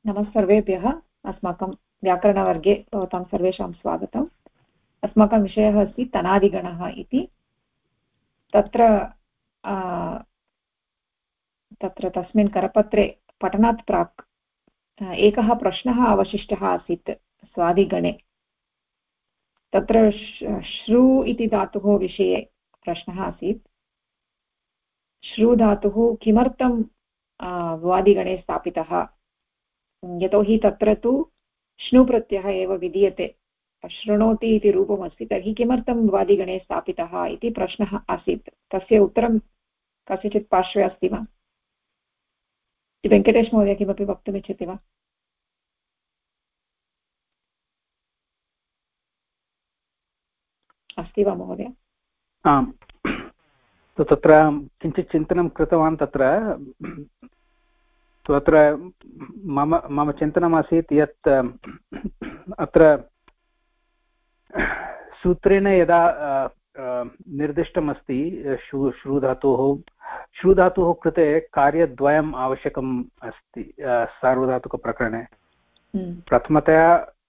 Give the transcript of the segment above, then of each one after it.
नमः सर्वेभ्यः। अस्माकं व्याकरणवर्गे भवतां सर्वेषां स्वागतम्। अस्माकं विषयः अस्ति तनादिगणः इति। तत्र तस्मिन् करपत्रे पठनात् प्राक् एकः प्रश्नः अवशिष्टः आसीत् स्वादिगणे। तत्र श्रु इति धातुः विषये प्रश्नः आसीत्। श्रु धातुः किमर्थं वादिगणे स्थापितः, यतोहि तत्र तु श्नुप्रत्ययः एव विधीयते, शृणोति इति रूपमस्ति, तर्हि किमर्थं वादिगणे स्थापितः इति प्रश्नः आसीत्। तस्य उत्तरं कस्यचित् पार्श्वे अस्ति वा? वेङ्कटेश महोदय किमपि वक्तुमिच्छति वा? अस्ति वा महोदय? आम्, तत्र किञ्चित् चिन्तनं कृतवान्। तत्र मम चिन्तनमासीत् यत् अत्र सूत्रेण यदा निर्दिष्टमस्ति श्रुधातुः कृते कार्यद्वयम् आवश्यकम् अस्ति सार्वधातुकप्रकरणे। प्रथमतया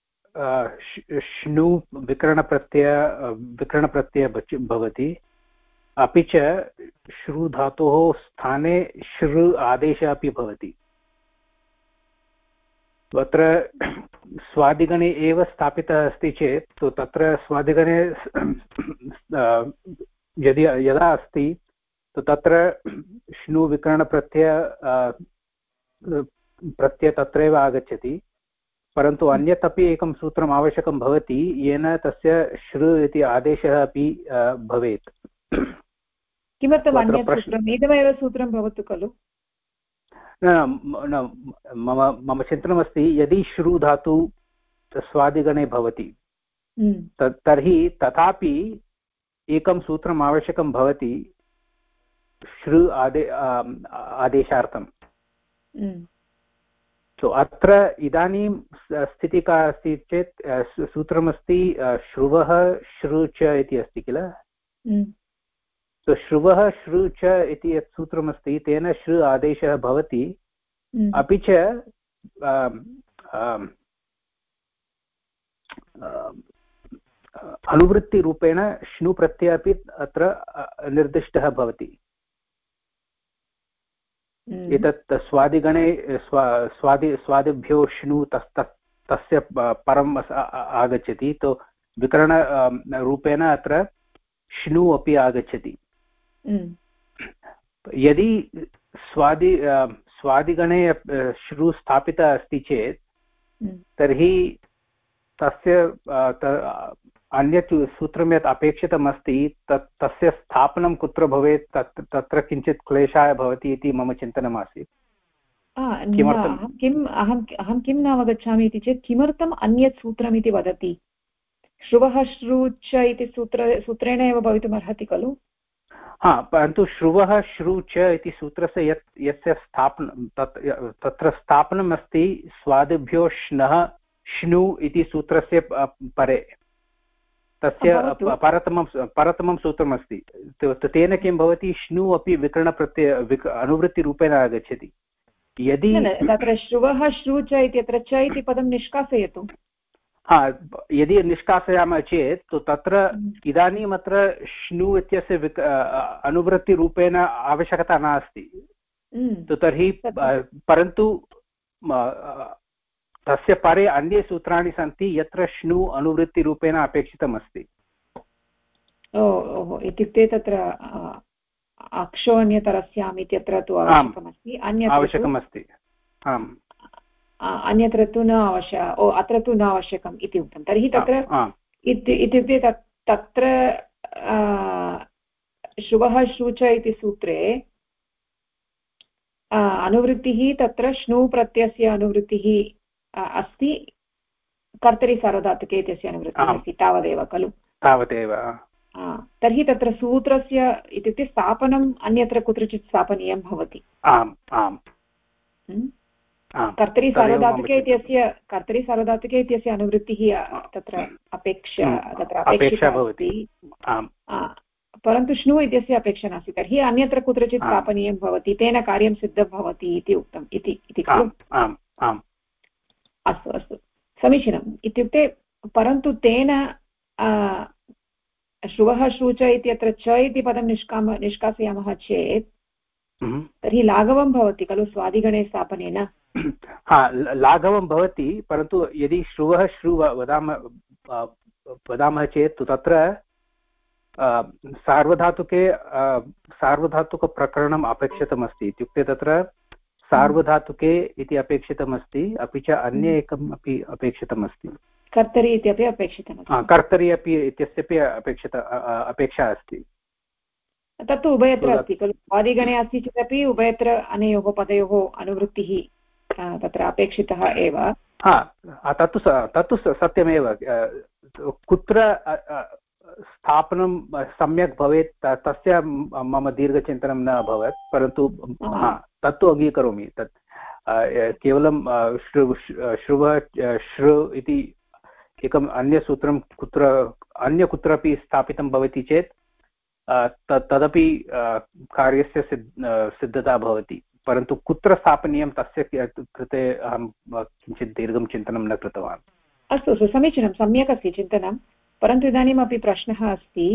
श्नु विकरणप्रत्यय भवति, अपि च श्रुधातोः स्थाने श्रृ आदेशः अपि भवति। तत्र स्वादिगणे एव स्थापितः अस्ति चेत् तो तत्र स्वादिगणे यदा अस्ति तो तत्र श्नु विकरणप्रत्यय तत्रैव आगच्छति, परन्तु अन्यत् अपि एकं सूत्रम् आवश्यकं भवति येन तस्य श्रृ इति आदेशः अपि भवेत्। किमर्थम् अन्यत् सूत्रम्? इदमेव सूत्रं भवतु खलु? मम चिन्तनमस्ति, यदि श्रु धातु स्वादिगणे भवति तर्हि तथापि एकं सूत्रम् आवश्यकं भवति श्रृ आदेशार्थम्। सो अत्र इदानीं स्थितिः का अस्ति चेत् सूत्रमस्ति श्रुवः श्रु च इति अस्ति किल। तो श्रुवः श्रु च इति यत् सूत्रमस्ति तेन श्रृ आदेशः भवति, अपि च अनुवृत्तिरूपेण श्नु प्रत्ययः अपि अत्र निर्दिष्टः भवति। एतत् स्वादिगणे स्वादिभ्यो श्नु तस्य परम् आगच्छति, तो विकरणरूपेण अत्र श्नु अपि आगच्छति। यदि स्वादिगणे श्रु स्थापितः अस्ति चेत् तर्हि तस्य अन्यत् सूत्रं यत् अपेक्षितमस्ति तस्य स्थापनं कुत्र भवेत्, तत्र किञ्चित् क्लेशाय भवति इति मम चिन्तनमासीत्। अहं किं न अवगच्छामि इति चेत् किमर्थम् अन्यत् सूत्रम् इति वदति? श्रुवः श्रु च इति सूत्रेण एव भवितुमर्हति खलु? परन्तु श्रुवः श्रु च इति सूत्रस्य यस्य स्थापनं तत्र स्थापनम् अस्ति स्वादिभ्यो श्नः श्नु इति सूत्रस्य परे, तस्य परतमं सूत्रमस्ति। तेन किं भवति, श्नु अपि विकरणप्रत्यय अनुवृत्तिरूपेण आगच्छति। यदि तत्र श्रुवः श्रु च इत्यत्र च इति पदं निष्कासयतु। यदि निष्कासयामः चेत् तो तत्र इदानीम् अत्र श्नु इत्यस्य अनुवृत्तिरूपेण आवश्यकता नास्ति। तर्हि परन्तु तस्य परे अन्ये सूत्राणि सन्ति यत्र श्नु अनुवृत्तिरूपेण अपेक्षितमस्ति। इत्युक्ते तत्र अक्षो अन्यतरस्याम् इत्यत्र तु आवश्यकमस्ति, आवश्यकमस्ति। आम्, अन्यत्र तु न अत्र तु न आवश्यकम् इति उक्तं। तर्हि तत्र इत्युक्ते तत्र श्रुवः श्रु च इति सूत्रे अनुवृत्तिः तत्र श्नु प्रत्ययस्य अनुवृत्तिः अस्ति, कर्तरि सार्वधातुके इत्यस्य अनुवृत्तिः अस्ति, तावदेव खलु? तावदेव। तर्हि तत्र सूत्रस्य इत्युक्ते स्थापनम् अन्यत्र कुत्रचित् स्थापनीयं भवति। कर्तरि सार्वधातुके इत्यस्य अनुवृत्तिः तत्र अपेक्षिता भवति, परन्तु श्नु इत्यस्य अपेक्षा नास्ति। तर्हि अन्यत्र कुत्रचित् स्थापनीयं भवति, तेन कार्यं सिद्धं भवति इति उक्तम् इति खलु? समीचीनम् इत्युक्ते परन्तु तेन श्रुवः श्रुच इत्यत्र च इति पदं निष्कासयामः चेत् तर्हि लाघवं भवति खलु स्वादिगणे स्थापनेन। हा, लाघवं भवति, परन्तु यदि श्रुवः श्रुव वदामः चेत् तत्र सार्वधातुकप्रकरणम् अपेक्षितमस्ति। इत्युक्ते तत्र सार्वधातुके इति अपेक्षितमस्ति, अपि च अन्य एकम् अपि अपेक्षितमस्ति, कर्तरि इत्यपि अपेक्षितमस्ति। कर्तरि अपि इत्यस्यापि अपेक्षा अस्ति। तत्तु उभयत्र अस्ति खलु, स्वादिगणे अस्ति चेदपि उभयत्र अनयोः पदयोः अनुवृत्तिः तत्र अपेक्षितः एव। तत्तु सत्यमेव। कुत्र स्थापनं सम्यक् भवेत् तस्य मम दीर्घचिन्तनं न अभवत्, परन्तु तत्तु अङ्गीकरोमि। तत् केवलं श्रुव श्रु इति एकम् अन्यसूत्रं अन्य कुत्रापि स्थापितं भवति चेत् तदपि कार्यस्य सिद्धता भवति, परन्तु कुत्र स्थापनीयं तस्य कृते अहं किञ्चित् दीर्घं चिन्तनं न कृतवान्। अस्तु अस्तु, समीचीनं, सम्यक् अस्ति चिन्तनं, परन्तु इदानीमपि प्रश्नः अस्ति,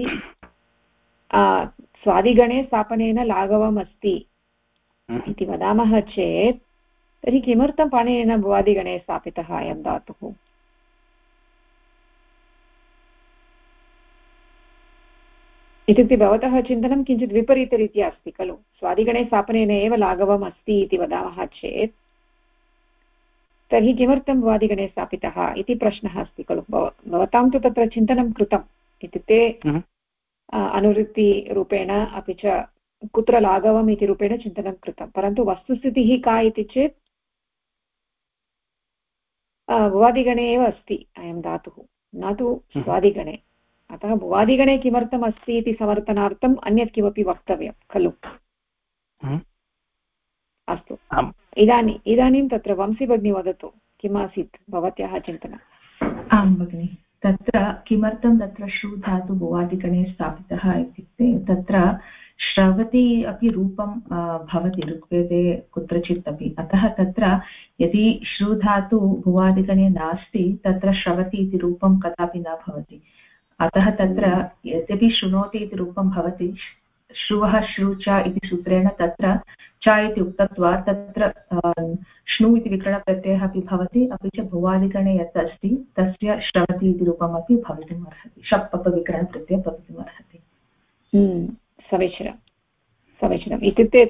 स्वादिगणे स्थापनेन लाघवम् अस्ति इति वदामः चेत् तर्हि किमर्थं पाणिनिना भुवादिगणे स्थापितः अयं धातुः? इत्युक्ते भवतः चिन्तनं किञ्चित् विपरीतरीत्या अस्ति खलु। स्वादिगणे स्थापनेन एव लाघवम् अस्ति इति वदामः चेत् तर्हि किमर्थं भुवादिगणे स्थापितः इति प्रश्नः अस्ति खलु। भवतां तु तत्र चिन्तनं कृतम्, इत्युक्ते अनुवृत्तिरूपेण अपि च कुत्र लाघवम् इति रूपेण चिन्तनं कृतं, परन्तु वस्तुस्थितिः का इति चेत् भुवादिगणे एव अस्ति अयं धातुः, न तु स्वादिगणे। अतः भुवादिगणे किमर्थम् अस्ति इति समर्थनार्थम् अन्यत् किमपि वक्तव्यं खलु। अस्तु, इदानीं तत्र वंशी भगिनी वदतु, किम् आसीत् भवत्याः चिन्तनम्? आं भगिनि, तत्र किमर्थं तत्र श्रु धातु भुवादिगणे स्थापितः इत्युक्ते तत्र श्रवति अपि रूपं भवति ऋग्वेदे कुत्रचित् अपि, अतः तत्र यदि श्रु धातु भुवादिगणे नास्ति तत्र श्रवति इति रूपं कदापि न भवति। अतः तत्र यद्यपि शृणोति इति रूपं भवति, श्रुवः श्रु च इति सूत्रेण तत्र च इति उक्तत्वात् तत्र श्नु इति विकरणप्रत्ययः अपि भवति, अपि च भुवादिगणे यत् अस्ति तस्य श्रवति इति रूपमपि भवितुम् अर्हति, शप् विकरणप्रत्ययः भवितुम् अर्हति। समीचीनं समीचीनम्।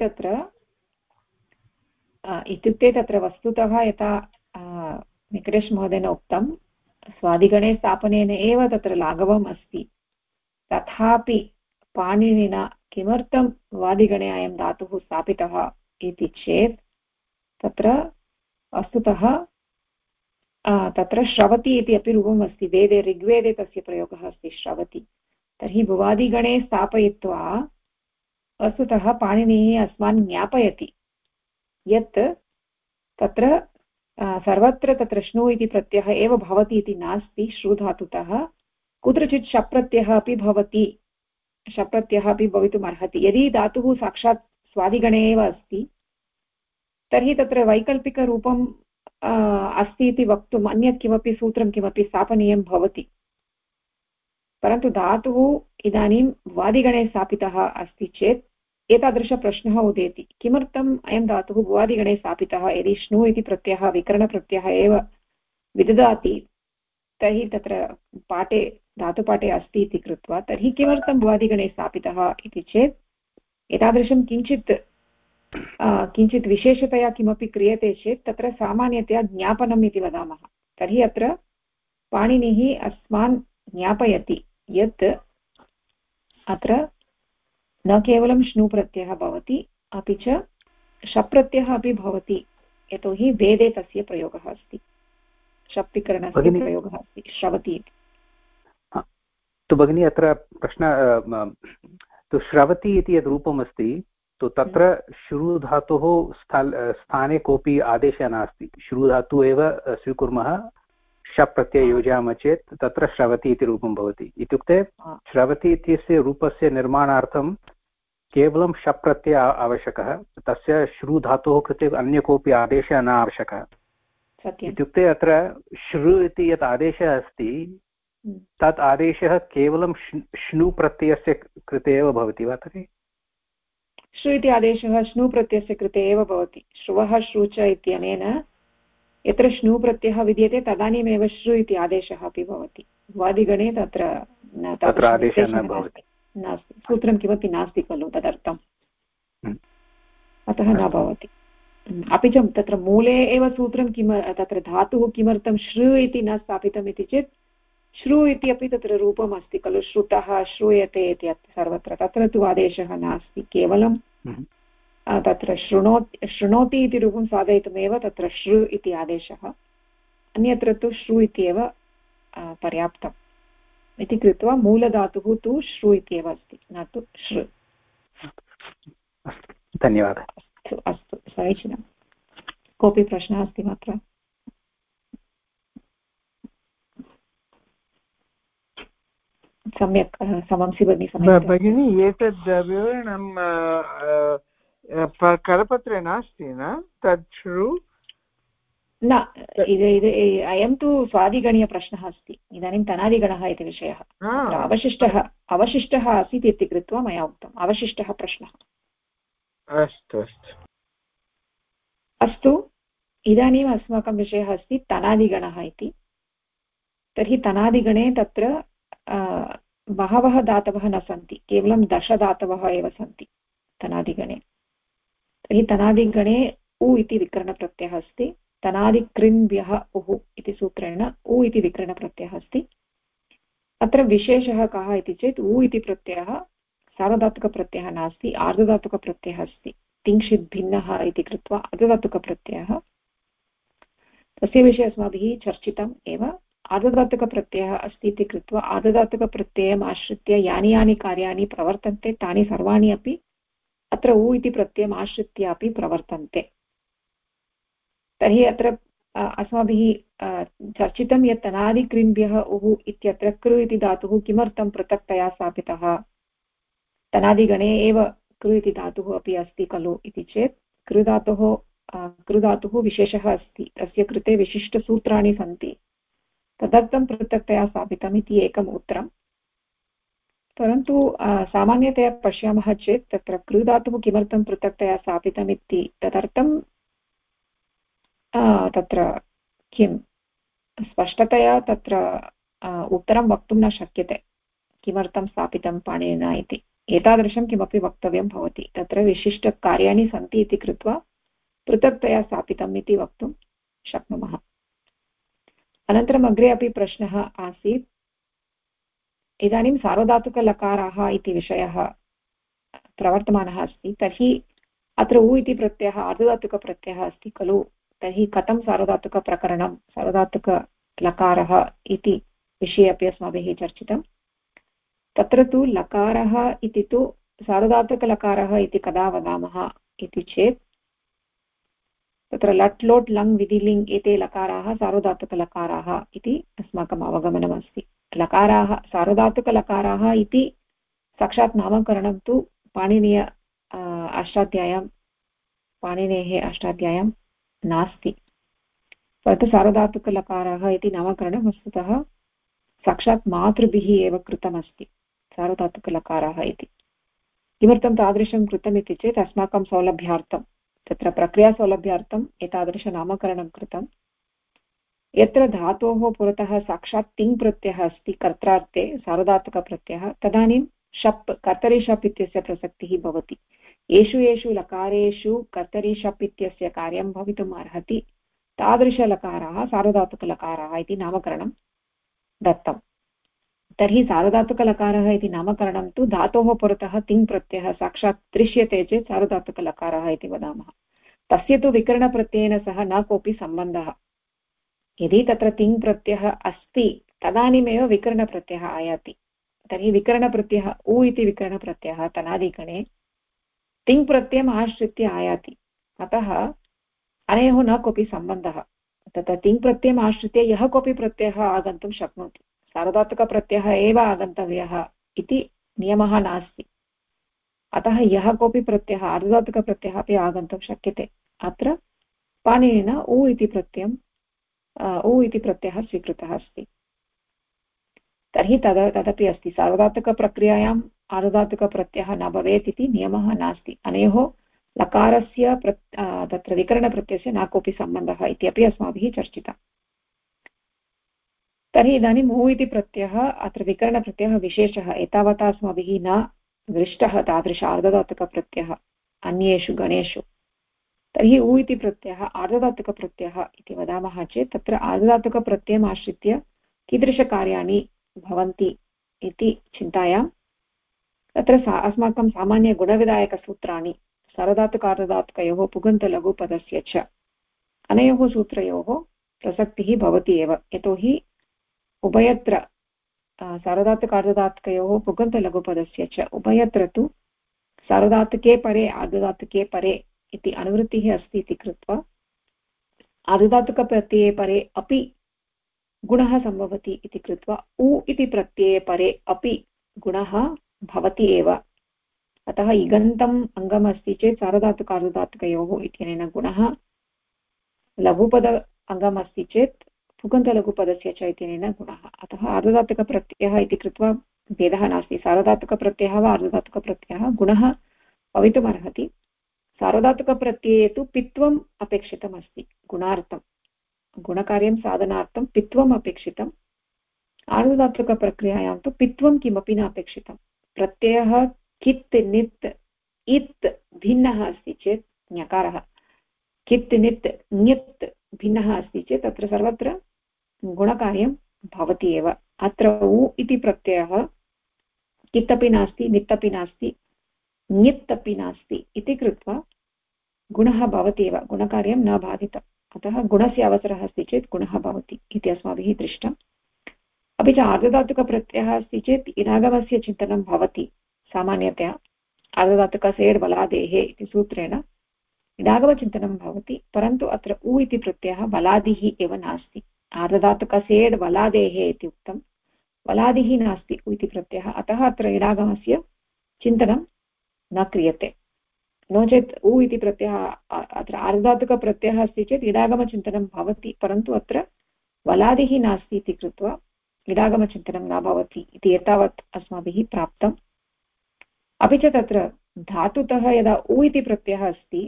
इत्युक्ते तत्र वस्तुतः यथा वेङ्कटेश महोदयेन उक्तं स्वादिगणे स्थापनेन एव तत्र लाघवम् अस्ति, तथापि पाणिनिना किमर्थं वादिगणे अयं धातुः स्थापितः इति चेत् तत्र वस्तुतः तत्र श्रवति इति अपि रूपम् अस्ति, वेदे ऋग्वेदे तस्य प्रयोगः अस्ति श्रवति। तर्हि भुवादिगणे स्थापयित्वा वस्तुतः पाणिनिः अस्मान् ज्ञापयति यत् तत्र सर्वत्र तत्र श्नु इति प्रत्ययः एव भवति इति नास्ति, श्रुधातुतः कुत्रचित् शप्रत्ययः अपि भवति, शप्रत्ययः अपि भवितुम् अर्हति। यदि धातुः साक्षात् स्वादिगणे एव अस्ति तर्हि तत्र वैकल्पिकरूपम् अस्ति इति वक्तुम् अन्यत् किमपि सूत्रं किमपि स्थापनीयं भवति, परन्तु धातुः इदानीं वादिगणे स्थापितः अस्ति चेत् एतादृशप्रश्नः उदेति, किमर्थम् अयं धातुः भुवादिगणे स्थापितः? यदि श्नु इति प्रत्ययः विकरणप्रत्ययः एव विददाति तर्हि तत्र पाठे धातुपाठे अस्ति इति कृत्वा तर्हि किमर्थं भुवादिगणे स्थापितः इति चेत् एतादृशं किञ्चित् विशेषतया किमपि क्रियते चेत् तत्र सामान्यतया ज्ञापनम् इति वदामः। तर्हि अत्र पाणिनिः अस्मान् ज्ञापयति यत् अत्र न केवलं श्नु प्रत्ययः भवति अपि च शप्रत्ययः अपि भवति, यतोहि वेदे तस्य प्रयोगः अस्ति, शप्तिकरणस्य प्रयोगः अस्ति श्रवति इति। तु भगिनी अत्र प्रश्न तु श्रवति इति यद् रूपमस्ति तु तत्र श्रु धातुः स्थाने कोऽपि आदेशः नास्ति, श्रु धातुः एव स्वीकुर्मः, शप् प्रत्यय योजयामः चेत् तत्र श्रवति इति रूपं भवति। इत्युक्ते श्रवति इत्यस्य रूपस्य निर्माणार्थं केवलं शप् प्रत्ययः आवश्यकः, तस्य श्रु धातोः कृते अन्य कोऽपि आदेशः न आवश्यकः। सत्यम्। इत्युक्ते अत्र श्रु इति यत् आदेशः अस्ति तत् आदेशः केवलं श्नु प्रत्ययस्य कृते एव भवति वा तर्हि? श्रु इति आदेशः श्नु प्रत्ययस्य कृते एव भवति। श्रुवः श्रु च इत्यनेन यत्र श्नु प्रत्ययः विद्यते तदानीमेव श्रु इति आदेशः अपि भवति। भ्वादिगणे तत्र आदेशः न भवति, नास्ति, सूत्रं किमपि नास्ति खलु तदर्थम्, अतः न भवति। अपि च तत्र मूले एव सूत्रं तत्र धातुः किमर्थं श्रु इति न स्थापितम् इति चेत् श्रु इति अपि तत्र रूपम् अस्ति खलु, श्रुतः श्रूयते इति सर्वत्र, तत्र तु आदेशः नास्ति, केवलं तत्र शृणोति इति रूपं साधयितुमेव तत्र श्रु इति आदेशः, अन्यत्र तु श्रु इति एव पर्याप्तम् इति कृत्वा मूलधातुः तु श्रु इति एव अस्ति, न तु श्रु। धन्यवादः। अस्तु, समीचीनं। कोऽपि प्रश्नः अस्ति वा अत्र? सम्यक्, समंसि भगिनी, एतद् विवरणं करपत्रे नास्ति न? तत् श्रु न, अयं तु स्वादिगणीयप्रश्नः अस्ति, इदानीं तनादिगणः इति विषयः, अवशिष्टः आसीत् इति कृत्वा मया उक्तम्, अवशिष्टः प्रश्नः। अस्तु अस्तु अस्तु, इदानीम् अस्माकं विषयः अस्ति तनादिगणः इति। तर्हि तनादिगणे तत्र बहवः धातवः न सन्ति, केवलं 10 धातवः एव सन्ति तनादिगणे। तर्हि तनादिगणे उ इति विकरणप्रत्ययः अस्ति, तनादिकृन्भ्यः उः इति सूत्रेण उ इति विकरणप्रत्ययः अस्ति। अत्र विशेषः कः इति चेत् उ इति प्रत्ययः सार्वधातुकप्रत्ययः नास्ति, आर्धधातुकप्रत्ययः अस्ति, तिङ्क्षित् भिन्नः इति कृत्वा अर्धधातुकप्रत्ययः। तस्य विषये अस्माभिः चर्चितम् एव। आर्धधातुकप्रत्ययः अस्ति इति कृत्वा आर्धधातुकप्रत्ययम् आश्रित्य यानि यानि कार्याणि प्रवर्तन्ते तानि सर्वाणि अपि अत्र उ इति प्रत्ययम् आश्रित्य अपि प्रवर्तन्ते। तर्हि अत्र अस्माभिः चर्चितं यत् तनादिकृन्भ्यः उः इत्यत्र कृ इति धातुः किमर्थं पृथक्तया स्थापितः, तनादिगणे एव कृ इति धातुः अपि अस्ति खलु इति चेत् कृधातुः विशेषः अस्ति, तस्य कृते विशिष्टसूत्राणि सन्ति, तदर्थं पृथक्तया स्थापितम् इति एकम् उत्तरम्। परन्तु सामान्यतया पश्यामः चेत् तत्र कृधातुः किमर्थं पृथक्तया स्थापितम् इति तदर्थं तत्र किं स्पष्टतया तत्र उत्तरं वक्तुं न शक्यते, किमर्थं स्थापितं पाणिनिना इति। एतादृशं किमपि वक्तव्यं भवति, तत्र विशिष्टकार्याणि सन्ति इति कृत्वा पृथक्तया स्थापितम् इति वक्तुं शक्नुमः। अनन्तरम् अग्रे अपि प्रश्नः आसीत्, इदानीं सार्वधातुकलकाराः इति विषयः प्रवर्तमानः अस्ति, तर्हि अत्र उ इति प्रत्ययः आर्धधातुकप्रत्ययः अस्ति खलु, तर्हि कथं सार्वधातुकप्रकरणं सार्वधातुकलकारः इति विषये अपि अस्माभिः चर्चितं। तत्र तु लकारः इति तु सार्वधातुकलकारः इति कदा वदामः इति चेत् तत्र लट् लोट् लङ् विधिलिङ् एते लकाराः सार्वधातुकलकाराः इति अस्माकम् अवगमनमस्ति। लकाराः सार्वधातुकलकाराः इति साक्षात् नामकरणं तु पाणिनेः अष्टाध्याय्यां नास्ति, परन्तु सार्वधातुकलकाराः इति नामकरणं वस्तुतः साक्षात् मातृभिः एव कृतमस्ति सार्वधातुकलकाराः इति। किमर्थं तादृशं कृतम् इति चेत् अस्माकं सौलभ्यार्थं, तत्र प्रक्रियासौलभ्यार्थम् एतादृशनामकरणं कृतं। यत्र धातोः पुरतः साक्षात् तिङ् प्रत्ययः अस्ति कर्त्रार्थे सार्वधातुकप्रत्ययः, तदानीं शप् कर्तरि शप् इत्यस्य प्रसक्तिः भवति। येषु लकारेषु कर्तरि शप् इत्यस्य कार्यं भवितुम् अर्हति तादृशलकाराः सार्वधातुकलकाराः इति नामकरणं दत्तं। तर्हि सार्वधातुकलकारः इति नामकरणं तु धातोः पुरतः तिङ् प्रत्ययः साक्षात् दृश्यते चेत् सार्वधातुकलकारः इति वदामः। तस्य तु विकरणप्रत्ययेन सह न कोऽपि सम्बन्धः। यदि तत्र तिङ् प्रत्ययः अस्ति तदानीमेव विकरणप्रत्ययः आयाति। तर्हि विकरणप्रत्ययः उ इति विकरणप्रत्ययः तनादिगणे तिङ् प्रत्ययम् आश्रित्य आयाति, अतः अनयोः न कोऽपि सम्बन्धः। तत्र तिङ् प्रत्ययम् आश्रित्य यः कोऽपि प्रत्ययः आगन्तुं शक्नोति, सार्वधातुकप्रत्ययः एव आगन्तव्यः इति नियमः नास्ति। अतः यः कोऽपि प्रत्ययः आर्धधातुकप्रत्ययः अपि आगन्तुं शक्यते। अत्र पाणिनिना उ इति प्रत्ययं उ इति प्रत्ययः स्वीकृतः अस्ति। तर्हि तदपि अस्ति, सार्वधातुकप्रक्रियायाम् आर्धधातुकप्रत्ययः न भवेत् इति नियमः नास्ति। अनयोः लकारस्य तत्र विकरणप्रत्ययस्य न कोऽपि सम्बन्धः इत्यपि अस्माभिः चर्चितम्। तर्हि इदानीम् उ इति प्रत्ययः अत्र विकरणप्रत्ययः विशेषः एतावता अस्माभिः न दृष्टः तादृश आर्धधातुकप्रत्ययः अन्येषु गणेषु। तर्हि उ इति प्रत्ययः आर्धधातुकप्रत्ययः इति वदामः चेत् तत्र आर्धधातुकप्रत्ययम् आश्रित्य कीदृशकार्याणि भवन्ति इति चिन्तायां तत्र अस्माकं सामान्यगुणविधायकसूत्राणि सार्वधातुकार्धधातुकयोः पुगन्तलघुपदस्य च अनयोः सूत्रयोः प्रसक्तिः भवति एव। यतोहि उभयत्र सार्वधातुकार्धधातुकयोः पुगन्तलघुपदस्य च उभयत्र तु सार्वधातुके परे आर्धधातुके परे इति अनुवृत्तिः अस्ति इति कृत्वा आर्धधातुकप्रत्यये परे अपि गुणः सम्भवति इति कृत्वा उ इति प्रत्यये परे अपि गुणः भवति एव। अतः इगन्तम् अङ्गम् अस्ति चेत् सार्वधातुकार्धधातुकयोः इत्यनेन गुणः, लघुपद अङ्गम् अस्ति चेत् पुगन्तलघुपदस्य च इत्यनेन गुणः। अतः आर्धधातुकप्रत्ययः इति कृत्वा भेदः नास्ति, सार्वधातुकप्रत्ययः वा आर्धधातुकप्रत्ययः गुणः भवितुमर्हति। सार्वधातुकप्रत्यये तु पित्वम् अपेक्षितमस्ति, गुणार्थं गुणकार्यं साधनार्थं पित्वम् अपेक्षितम्। आर्धधातुकप्रक्रियायां तु पित्वं किमपि न अपेक्षितं। प्रत्ययः कित् नित् इत् भिन्नः अस्ति चेत्, ञकारः कित् नित् ञत् भिन्नः अस्ति चेत् तत्र सर्वत्र गुणकार्यं भवति एव। अत्र उ इति प्रत्ययः कित् अपि नास्ति, नित् अपि नास्ति, ञत् अपि नास्ति इति कृत्वा गुणः भवति एव, गुणकार्यं न बाधितम्। अतः गुणस्य अवसरः अस्ति चेत् गुणः भवति इति अस्माभिः दृष्टम्। अपि च आर्धधातुकप्रत्ययः अस्ति चेत् इडागमस्य चिन्तनं भवति। सामान्यतया आर्धधातुकसेड् बलादेः इति सूत्रेण इडागमचिन्तनं भवति, परन्तु अत्र उ इति प्रत्ययः बलादिः एव नास्ति। आर्धधातुकसेड् बलादेः इति उक्तं, बलादिः नास्ति उ इति प्रत्ययः, अतः अत्र इडागमस्य चिन्तनं न क्रियते। नो चेत् उ इति प्रत्ययः अत्र आर्धधातुकप्रत्ययः अस्ति चेत् इडागमचिन्तनं भवति, परन्तु अत्र बलादिः नास्ति इति कृत्वा इडागमचिन्तनं न भवति इति एतावत् अस्माभिः प्राप्तम्। अपि च तत्र धातुतः यदा उ इति प्रत्ययः अस्ति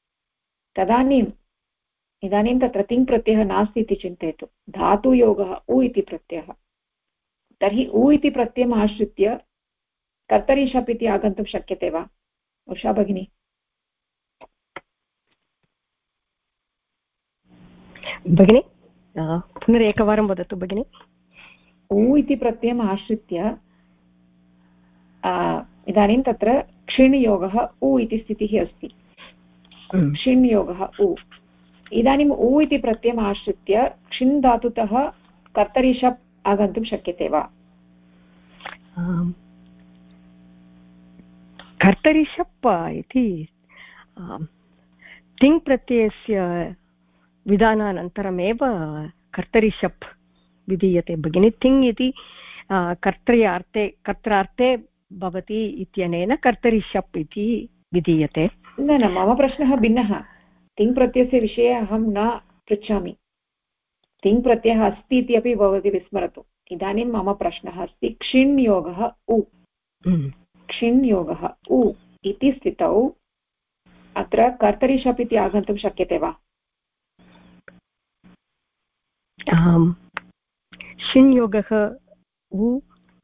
इदानीं तत्र तिङ् प्रत्ययः नास्ति इति चिन्तयतु, धातुयोगः उ इति प्रत्ययः। तर्हि उ इति प्रत्ययम् आश्रित्य कर्तरि शप् इति आगन्तुं शक्यते वा उषा भगिनी? भगिनी पुनरेकवारं वदतु भगिनी। उ इति प्रत्ययम् आश्रित्य इदानीं तत्र क्षिण्योगः उ इति स्थितिः अस्ति, क्षिण्योगः उ। इदानीम् उ इति प्रत्ययम् आश्रित्य क्षिण् धातुतः कर्तरि शप् आगन्तुं शक्यते वा? कर्तरि शप् इति तिङ् प्रत्ययस्य विधानानन्तरमेव कर्तरि शप् विधीयते भगिनी। तिङ् इति कर्त्रार्थे भवति इत्यनेन कर्तरि शप् इति विधीयते। न न, मम प्रश्नः भिन्नः। तिङ् प्रत्ययस्य विषये अहं न पृच्छामि, तिङ् प्रत्ययः अस्ति इति अपि भवती विस्मरतु। इदानीं मम प्रश्नः अस्ति क्षिण् योगः उ, क्षिण् योगः उ इति स्थितौ अत्र कर्तरि शप् इति आगन्तुं शक्यते वा? शिन्योगः उ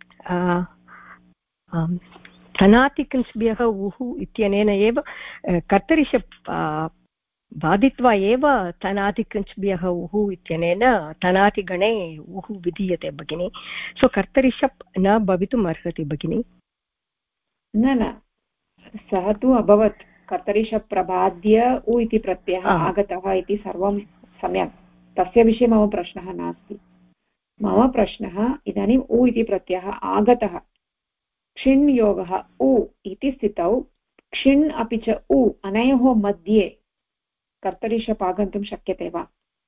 तनातिकृष्भ्यः उः इत्यनेन एव कर्तरि शप् बाधित्वा एव तनातिकृष्भ्यः उः इत्यनेन तनातिगणे उः विधीयते भगिनी। सो कर्तरि शप् न भवितुम् अर्हति भगिनी। न न, सः तु अभवत्, कर्तरि शप् प्रबाद्य उ इति प्रत्ययः आगतः इति सर्वं सम्यक्, तस्य विषये मम प्रश्नः नास्ति। मम प्रश्नः इदानीम् उ इति प्रत्ययः आगतः, क्षिण् योगः उ इति स्थितौ क्षिण् अपि च उ अनयोः मध्ये कर्तरि शप् आगन्तुं शक्यते वा?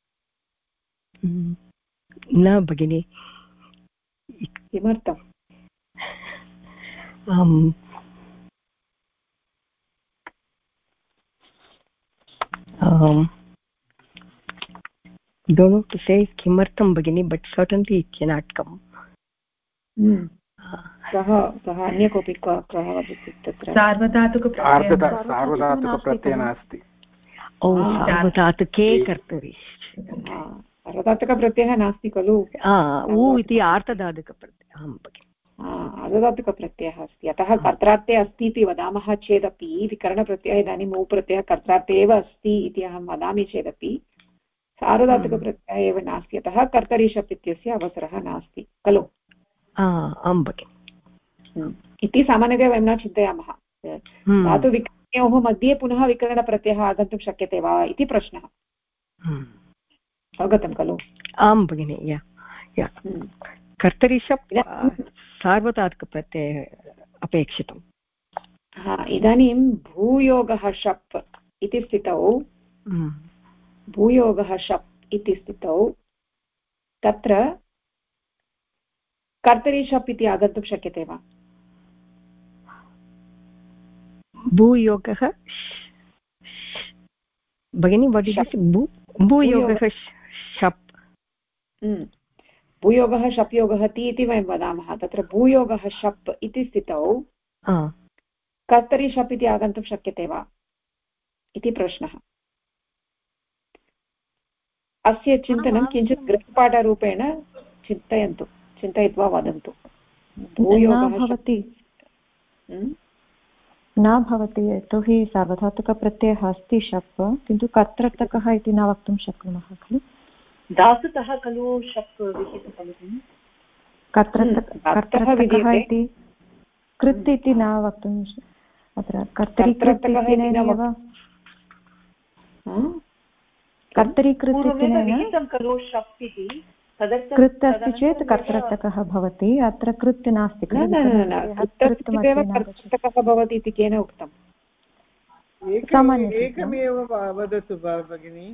न भगिनी। किमर्थम्? don't know to say किमर्थं भगिनि, but certainly it cannot come. सः अन्य कोऽपि कः वदति तत्र? सार्वधातुकप्रत्ययः नास्ति। ओ सार्वधातुके कर्तरि, सार्वधातुकप्रत्ययः नास्ति खलु? उ इति आर्धधातुकप्रत्ययः। आं भगिनि, आर्धधातुकप्रत्ययः अस्ति, अतः कर्त्रार्थे अस्ति इति वदामः चेदपि विकरणप्रत्ययः इदानीम् उ प्रत्ययः कर्त्रार्थे एव अस्ति इति अहं वदामि चेदपि सार्वधातुकप्रत्ययः एव नास्ति, अतः कर्तरि शप् इत्यस्य अवसरः नास्ति खलु? आं भगिनि, इति सामान्यतया वयं न चिन्तयामः। धातुविकरणयोः मध्ये पुनः विकरणप्रत्ययः आगन्तुं शक्यते वा इति प्रश्नः। अवगतं खलु? आं भगिनि, कर्तरि शप् सार्वधातुकप्रत्ययः अपेक्षितम्। इदानीं भूयोगः शप् इति स्थितौ, भूयोगः शप् इति स्थितौ तत्र कर्तरि शप् इति आगन्तुं शक्यते वा? भूयोगः भगिनि, भूयोगः शप्, भूयोगः शप् योगः ति इति वयं वदामः, तत्र भूयोगः शप् इति स्थितौ कर्तरि शप् इति आगन्तुं शक्यते वा इति प्रश्नः। अस्य चिन्तनं किञ्चित् गृहपाठरूपेण चिन्तयन्तु, चिन्तयित्वा वदन्तु। भूयोगः भवति न भवति, यतोहि सार्वधातुकप्रत्ययः अस्ति शप्, किन्तु कर्तृतकः इति न वक्तुं शक्नुमः खलु। धातुतः खलु शप् विहितं, कर्तृतकः इति कृत् इति न वक्तुं, अत्र कर्तरीकृत् कृत् अस्ति चेत् कर्तृतकः भवति, अत्र कृत् नास्ति खलु। कर्तृतकः भवति इति केन उक्तम्? एकमेव वदतु भगिनि।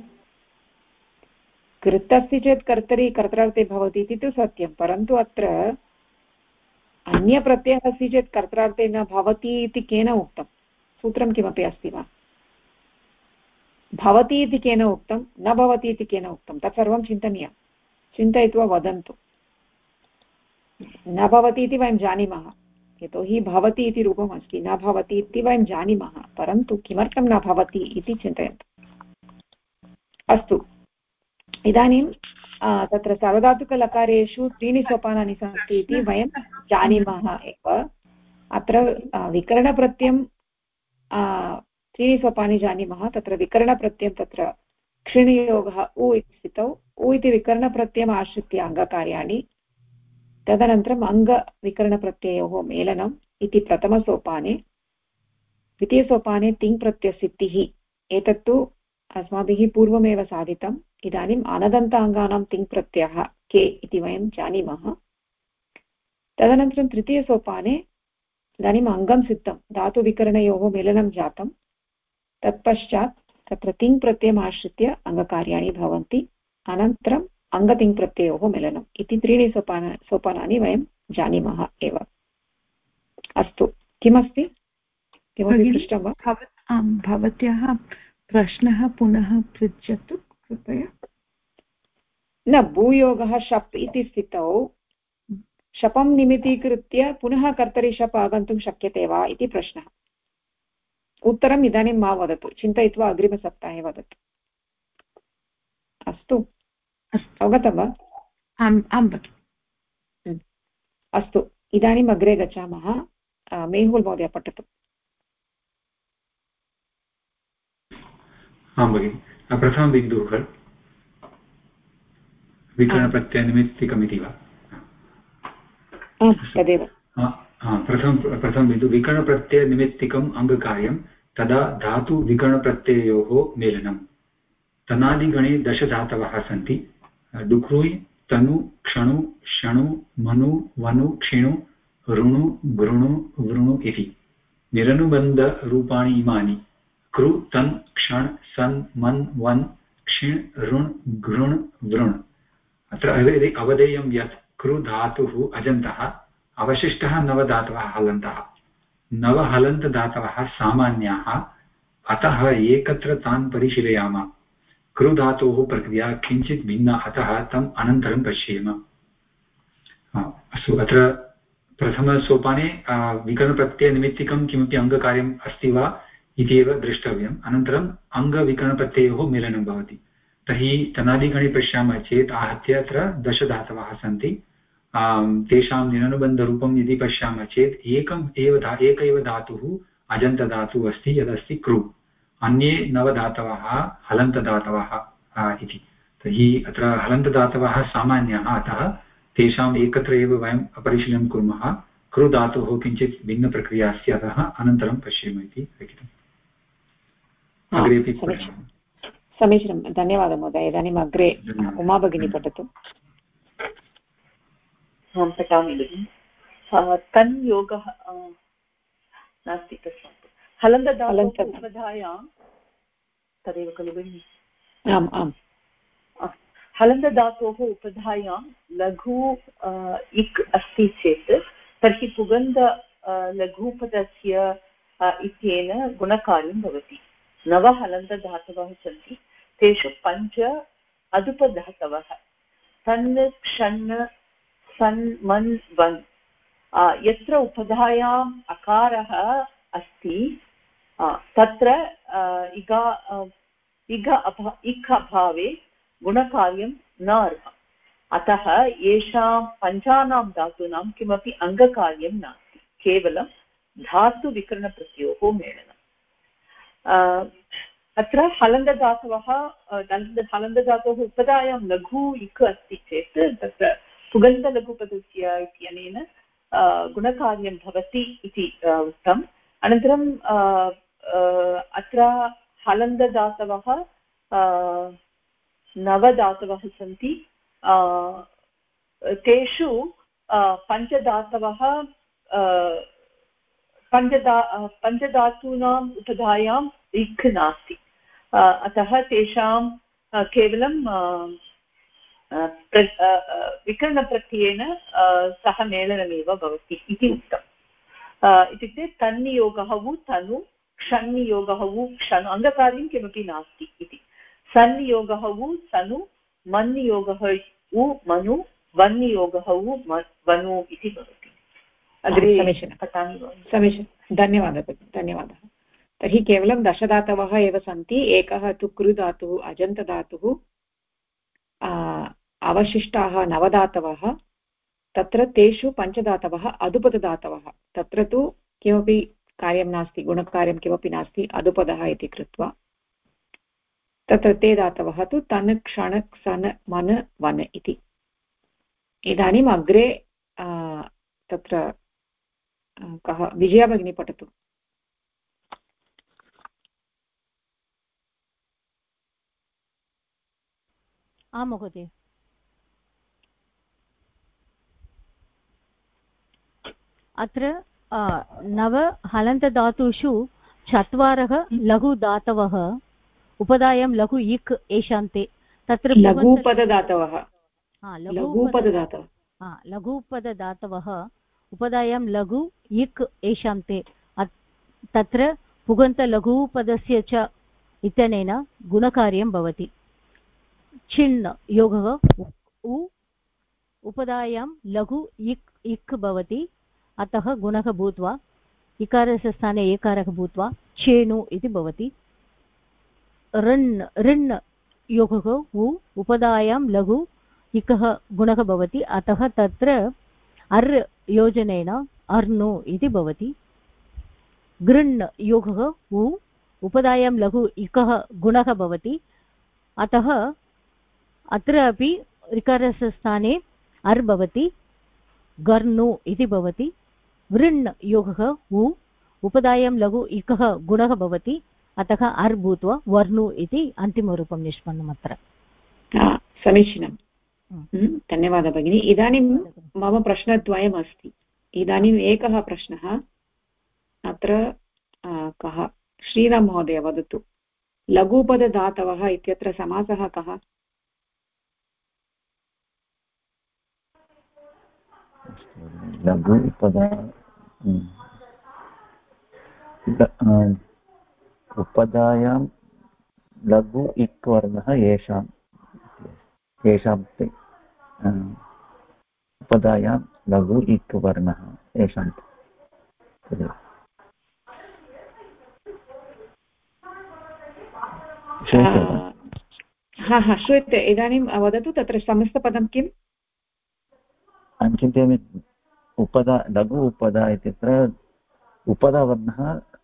कृत् अस्ति चेत् कर्तरि कर्त्रार्थे भवति इति तु सत्यं, परन्तु अत्र अन्यप्रत्ययः अस्ति चेत् कर्त्रार्थे न भवति इति केन उक्तं? सूत्रं किमपि अस्ति वा? भवति इति केन उक्तं, न भवति इति केन उक्तं, तत्सर्वं चिन्तनीयं, चिन्तयित्वा वदन्तु। न भवति इति वयं जानीमः, यतोहि भवति इति रूपम् अस्ति, न भवति इति वयं जानीमः, परन्तु किमर्थं न भवति इति चिन्तयन्तु। अस्तु, इदानीं तत्र सार्वधातुकलकारेषु त्रीणि सोपानानि सन्ति इति वयं जानीमः एव। अत्र विकरणप्रत्ययं त्रीणि सोपानि जानीमः, तत्र विकरणप्रत्ययं तत्र क्षिणयोगः उ इति स्थितौ, उ इति विकरणप्रत्ययम् आश्रित्य अङ्गकार्याणि, तदनन्तरम् अङ्गविकरणप्रत्ययोः मेलनम् इति प्रथमसोपाने, द्वितीयसोपाने तिङ्प्रत्ययसिद्धिः, एतत्तु अस्माभिः पूर्वमेव साधितम्। इदानीम् अनदन्त अङ्गानां तिङ्प्रत्ययः के इति वयं जानीमः। तदनन्तरं तृतीयसोपाने इदानीम् अङ्गं सिद्धं, धातुविकरणयोः मेलनं जातं, तत्पश्चात् तत्र तिङ्प्रत्ययम् आश्रित्य अङ्गकार्याणि भवन्ति, अनन्तरम् अङ्गतिङ्प्रत्ययोः मेलनम् इति त्रीणि सोपानानि वयं जानीमः एव। अस्तु, किमस्ति, किमपि पृष्टं वा? भवत्याः प्रश्नः पुनः पृच्छतु कृपया। न, भूयोगः शप् इति स्थितौ शपं निमित्तीकृत्य पुनः कर्तरि शप् आगन्तुं शक्यते वा इति प्रश्नः। उत्तरम् इदानीं मा वदतु, चिन्तयित्वा अग्रिमसप्ताहे वदतु। अस्तु, अवगतं वा? आं भगिनि। अस्तु, इदानीम् अग्रे गच्छामः। मेहुल् महोदय पठतु। आं भगिनि, प्रथमबिन्दुः विकरणप्रत्ययनिमित्तिकमिति वा? तदेव। प्रथमबिन्दु विकरणप्रत्ययनिमित्तिकम् अङ्गकार्यं तदा धातुविकरणप्रत्ययोः मेलनं। तनादिगणे 10 धातवः सन्ति। डुक्रुय्, तनु, क्षणु, शणु, मनु, वनु, क्षिणु, ऋणु, गृणु, वृणु इति निरनुबन्धरूपाणि इमानि कृ, तन्, क्षण, सन्, मन्, वन्, क्षिण्, ऋण्, गृण्, वृण्। अत्र अवधेयं यत् कृ धातुः अजन्तः, अवशिष्टः 9 धातवः हलन्तः। 9 हलन्तधातवः सामान्याः, अतः एकत्र तान् परिशीलयामः। क्रुधातोः प्रक्रिया किञ्चित् भिन्ना, अतः तम् अनन्तरं पश्येम। अस्तु, अत्र प्रथमसोपाने विकरणप्रत्ययनिमित्तिकं किमपि अङ्गकार्यम् अस्ति वा इति एव द्रष्टव्यम्। अनन्तरम् अङ्गविकरणप्रत्ययोः मेलनं भवति। तर्हि तनादिगणे पश्यामः चेत् आहत्य अत्र 10 धातवः सन्ति। तेषां निरनुबन्धरूपं यदि पश्यामः चेत् एक एव धातुः अजन्तधातुः अस्ति, यदस्ति कृ। अन्ये 9 धातवः हलन्तधातवः इति। तर्हि अत्र हलन्तधातवः सामान्याः, अतः तेषाम् एकत्र एव वयं परिशीलनं कुर्मः। कृ धातोः किञ्चित् भिन्नप्रक्रिया अस्ति, अतः अनन्तरं पश्येम इति लिखितम्। अग्रेपि समीचीनं, धन्यवादः महोदय। इदानीम् अग्रे उमा भगिनी पठतु। अहं पठामि भगिनि। तन् योगः नास्ति, तस्मात् हलन्तधातोः उपधायां तदेव खलु भगिनि? आम् आम्। हलन्तधातोः उपधायां लघु इक् अस्ति चेत् तर्हि पुगन्ध लघुपदस्य इत्येन गुणकार्यं भवति। 9 हलन्तधातवः सन्ति, तेषु 5 अदुपधातवः सन् क्षन् सन् मन् वन्। यत्र उपधायाम् अकारः अस्ति तत्र इक् अभावे गुणकार्यं न अर्हम्। अतः येषां पञ्चानां धातूनां किमपि अङ्गकार्यं नास्ति, केवलं धातुविकरणप्रत्ययोः मेलनम्। अत्र हलन्तधातवः हलन्तधातोः उपधायां लघु इक् अस्ति चेत् तत्र पुगन्तलघुपदस्य इत्यनेन गुणकार्यं भवति इति उक्तम्। अनन्तरं अत्र हलन्तधातवः 9 धातवः सन्ति, तेषु 5 धातवः पञ्चधातूनाम् उपधायाम् इक् नास्ति, अतः तेषां केवलं विकरणप्रत्ययेन सह मेलनमेव भवति इति उक्तम्। इत्युक्ते तन्नियोगः वु तनु, क्षन्नियोगः वु क्षनु, अङ्गकार्यं किमपि नास्ति इति। सन्नियोगः वु सनु, मन्नियोगः वु मनु, वन्नियोगः वु वनु इति भवति। अग्रे पठामि वा? समीचीनं, धन्यवादः। तर्हि केवलं 10 धातवः एव सन्ति। एकः तु कृ धातुः अजन्तधातुः, अवशिष्टाः 9 धातवः, तत्र तेषु 5 धातवः अदुपदधातवः। तत्र तु किमपि कार्यं नास्ति, गुणकार्यं किमपि नास्ति, अदुपदः इति कृत्वा। तत्र ते धातवः तु तन् क्षण सन् मन वन इति। इदानीम् अग्रे तत्र कः, विजया भगिनी पठतु। आं महोदय। अत्र 9 हलन्तधातुषु 4 लघुधातवः उपधायां लघु इक् एषान्ते। तत्र लघुपदधातवः उपधायां लघु इक् एषान्ते। तत्र पुगन्तलघुपदस्य च इत्यनेन गुणकार्यं भवति। छिन् योगः उ, उपधायां लघु इक् भवति, अतः गुणः भूत्वा इकारस्य स्थाने एकारः भूत्वा चेनु इति भवति। ऋण् योगः उ, उपधायां लघु इकः गुणः भवति, अतः तत्र अर् योजनेन अर्नु इति भवति। गृण् योगः उ, उपधायां लघु इकः गुणः भवति, अतः अत्र अपि ऋकारस्य स्थाने अर् भवति, गर्नु इति भवति। वृण् योगः उ, उपधायां लघु इकः गुणः भवति, अतः अर् भूत्वा वर्णु इति अन्तिमरूपं निष्पन्नम् अत्र। समीचीनं, धन्यवादः भगिनी। इदानीं मम प्रश्नद्वयम् अस्ति। इदानीम् एकः प्रश्नः अत्र कः, श्रीराम महोदय वदतु। लघुपदधातवः इत्यत्र समासः कः? उपधायां लघु इक् वर्णः येषां ते उपधायां लघु इक् वर्णः येषां श्रूयते। इदानीं वदतु तत्र समस्तपदं किम्? अहं चिन्तयामि उपधा लघु उपधा इत्यत्र उपधावर्णः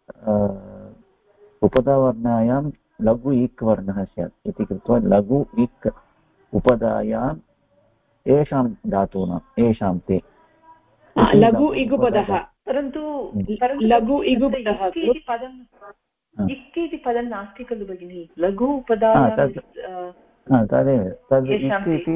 उपधावर्णायां लघु इक् वर्णः स्यात् इति कृत्वा लघु इक् उपधायाम् येषां धातूनां येषां ते लघु इगुपदः, परन्तु लघु इगुपदः इक् इति पदं नास्ति खलु भगिनि? लघु उपधा तदेव तद् इक् इति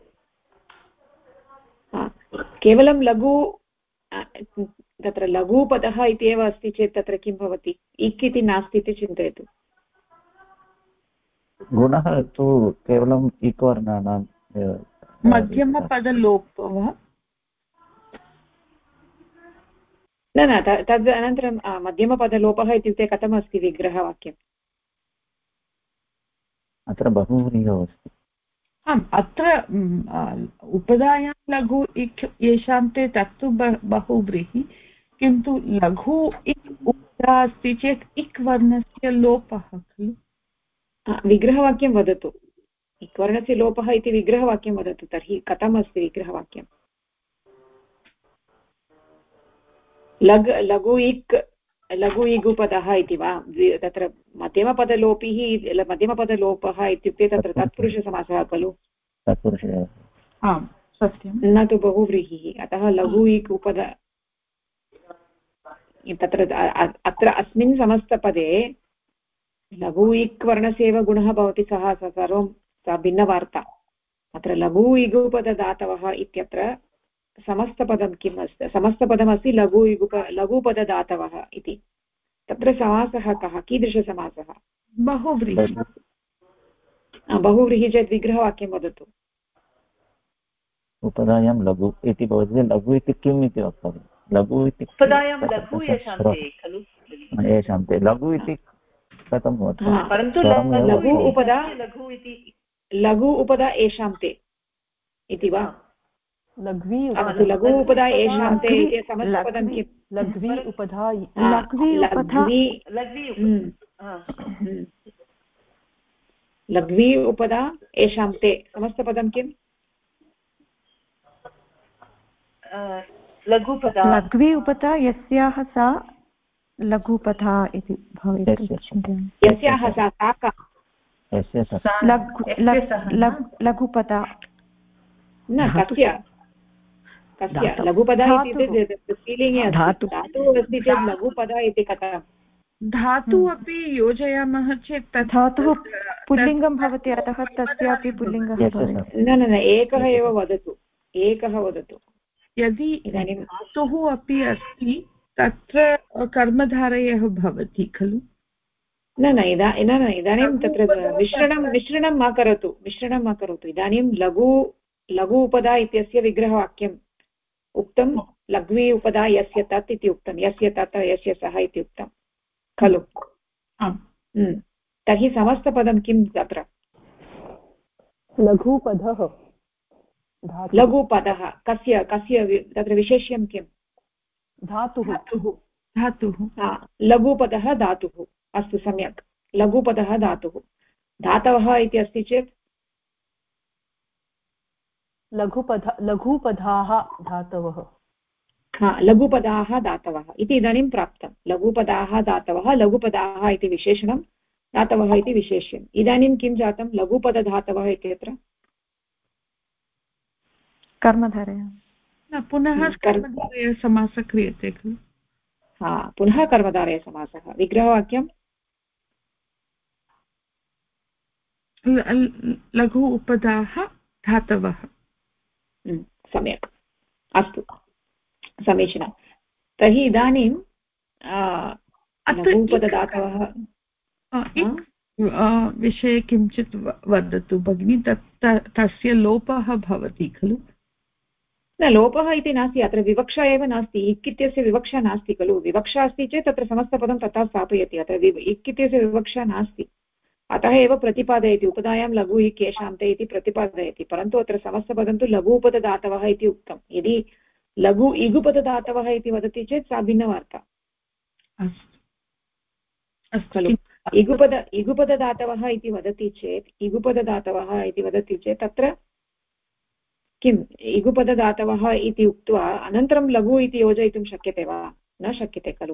केवलं लघु, तत्र लघुपदः इत्येव अस्ति चेत् तत्र किं भवति? इक् इति नास्ति इति चिन्तयतु। गुणः तु केवलम् इक् वर्णानां मध्यमपदलोपः वा? न न, तद् अनन्तरं मध्यमपदलोपः इत्युक्ते कथमस्ति विग्रहवाक्यम्? अत्र बहुव्रीहौ अस्ति। आम्, अत्र उपधायां लघु इक् येषां ते तत्तु बहुव्रीहि, किन्तु लघु इक् उपधा अस्ति चेत् इक् वर्णस्य लोपः खलु। विग्रहवाक्यं वदतु, इक् वर्णस्य लोपः इति विग्रहवाक्यं वदतु। तर्हि कथमस्ति विग्रहवाक्यं? लघु इगुपदः इति वा? तत्र मध्यमपदलोपः इत्युक्ते तत्र तत्पुरुषसमासः खलु? आम् सत्यं, न तु बहुव्रीहिः। अतः लघु इक् उपद तत्र अत्र अस्मिन् समस्तपदे लघु इक् वर्णस्य एव गुणः भवति, सः सर्वं सा भिन्नवार्ता। अत्र लघु इगुपददातवः इत्यत्र समस्तपदं किम् अस्ति? समस्तपदमस्ति लघुपददातवः इति। तत्र समासः कः? कीदृशसमासः? बहुव्रीहि। बहुव्रीहि चेत् विग्रहवाक्यं वदतु। उपधायां लघु इति भवति। लघु इति किम् इति वक्तव्यं? लघु इति येषां ते लघु इति कथं भवति? परन्तु लघु उपधा येषां ते इति वा? लघु उपधा येषां ते इति समस्तपदं किं? लघ्वी उपधा लघ्वी उपधा येषां ते समस्तपदं किम्? लघ्वी उपधा यस्याः सा लघुपथा इति भवेत्। यस्याः सा का? लघुपथा न, कस्य लघुपदा इत्युक्ते स्त्रीलिङ्गे धातुः अस्ति चेत् लघुपदा इति कथं? धातु अपि योजयामः चेत् धातुः पुल्लिङ्गं भवति, अतः तस्यापि पुल्लिङ्गः भवति। न, एकः एव वदतु, एकः वदतु। यदि इदानीं धातुः अपि अस्ति तत्र कर्मधारयः भवति खलु? न इदानीं तत्र मिश्रणं मा करोतु। इदानीं लघु उपधा इत्यस्य विग्रहवाक्यम् उक्तं, लघ्वी उपधा यस्य तत् इति उक्तं, यस्य तत् यस्य सः इति उक्तं खलु? तर्हि समस्तपदं किं तत्र? लघुपदः कस्य तत्र विशेष्यं किं? धातुः। लघुपदः धातुः। अस्तु, सम्यक्। लघुपदः धातुः। धातवः इति अस्ति चेत् लघुपदाः धातवः। लघुपदाः धातवः इति इदानीं प्राप्तं। लघुपदाः धातवः, लघुपदाः इति विशेषणं, धातवः इति विशेष्यम्। इदानीं किं जातं? लघुपदधातवः इत्यत्र कर्मधारयः पुनः कर्मधारयसमासः क्रियते खलु? पुनः कर्मधारयसमासः। विग्रहवाक्यं लघु उपदाः धातवः। सम्यक्, अस्तु, समीचीनं। तर्हि इदानीं लघुपदधातवः विषये किञ्चित् वदतु भगिनि। तस्य लोपः भवति खलु? न, लोपः इति नास्ति, अत्र विवक्षा एव नास्ति। इक् इत्यस्य विवक्षा नास्ति खलु? विवक्षा अस्ति चेत् तत्र समस्तपदं तथा स्थापयति। अत्र इक् इत्यस्य विवक्षा नास्ति। अतः एव प्रतिपादयति उपधायां लघु इक् येषान्ते इति प्रतिपादयति परन्तु अत्र समस्तपदं तु लघूपदधातवः इति उक्तं यदि लघु इगुपदधातवः इति वदति चेत् सा भिन्नवार्ता खलु इगुपदधातवः इति वदति चेत् तत्र किम् इगुपदधातवः इति उक्त्वा अनन्तरं लघु इति योजयितुं शक्यते वा न शक्यते खलु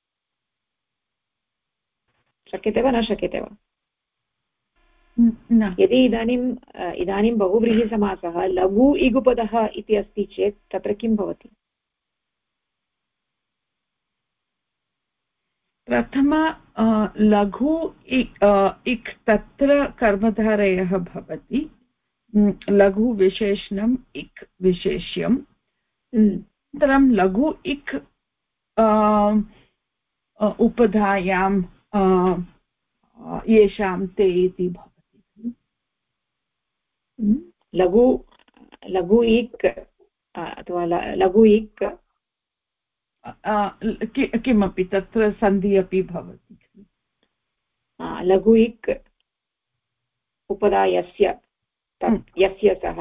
शक्यते वा न शक्यते वा यदि इदानीं बहुव्रीहिसमासः लघु इगुपदः इति अस्ति चेत् तत्र किं भवति प्रथम लघु इक् तत्र कर्मधारयः भवति लघु विशेषणम् इक् विशेष्यम् अनन्तरं लघु इक् उपधायां येषां ते इति भवति लघु इक् अथवा लघु इक् किमपि तत्र सन्धि अपि भवति लघु इक् उपधा यस्य सः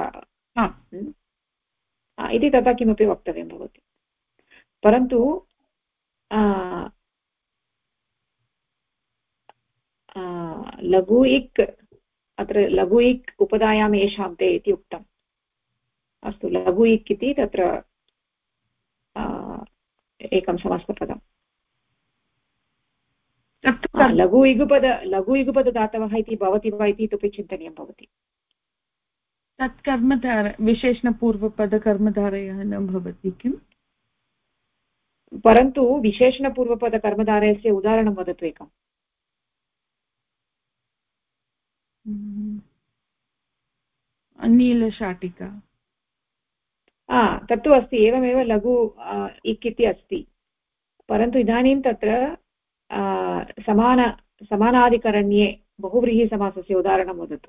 इति तथा किमपि वक्तव्यं भवति परन्तु लघु इक् अत्र लघु इक् उपधायाम् येषां ते इति उक्तम् अस्तु लघु इक् इति तत्र एकं समासपदम् लघु इगुपदधातवः इति भवति वा इति इतोपि चिन्तनीयं भवति तत् कर्मधार विशेषणपूर्वपदकर्मधारयः न भवति किम् परन्तु विशेषणपूर्वपदकर्मधारयस्य उदाहरणं वदतु एकम् नीलशाटिका तत्तु अस्ति एवमेव लघु इक् इति अस्ति परन्तु इदानीं तत्र समानाधिकरण्ये बहुव्रीहिसमासस्य उदाहरणं वदतु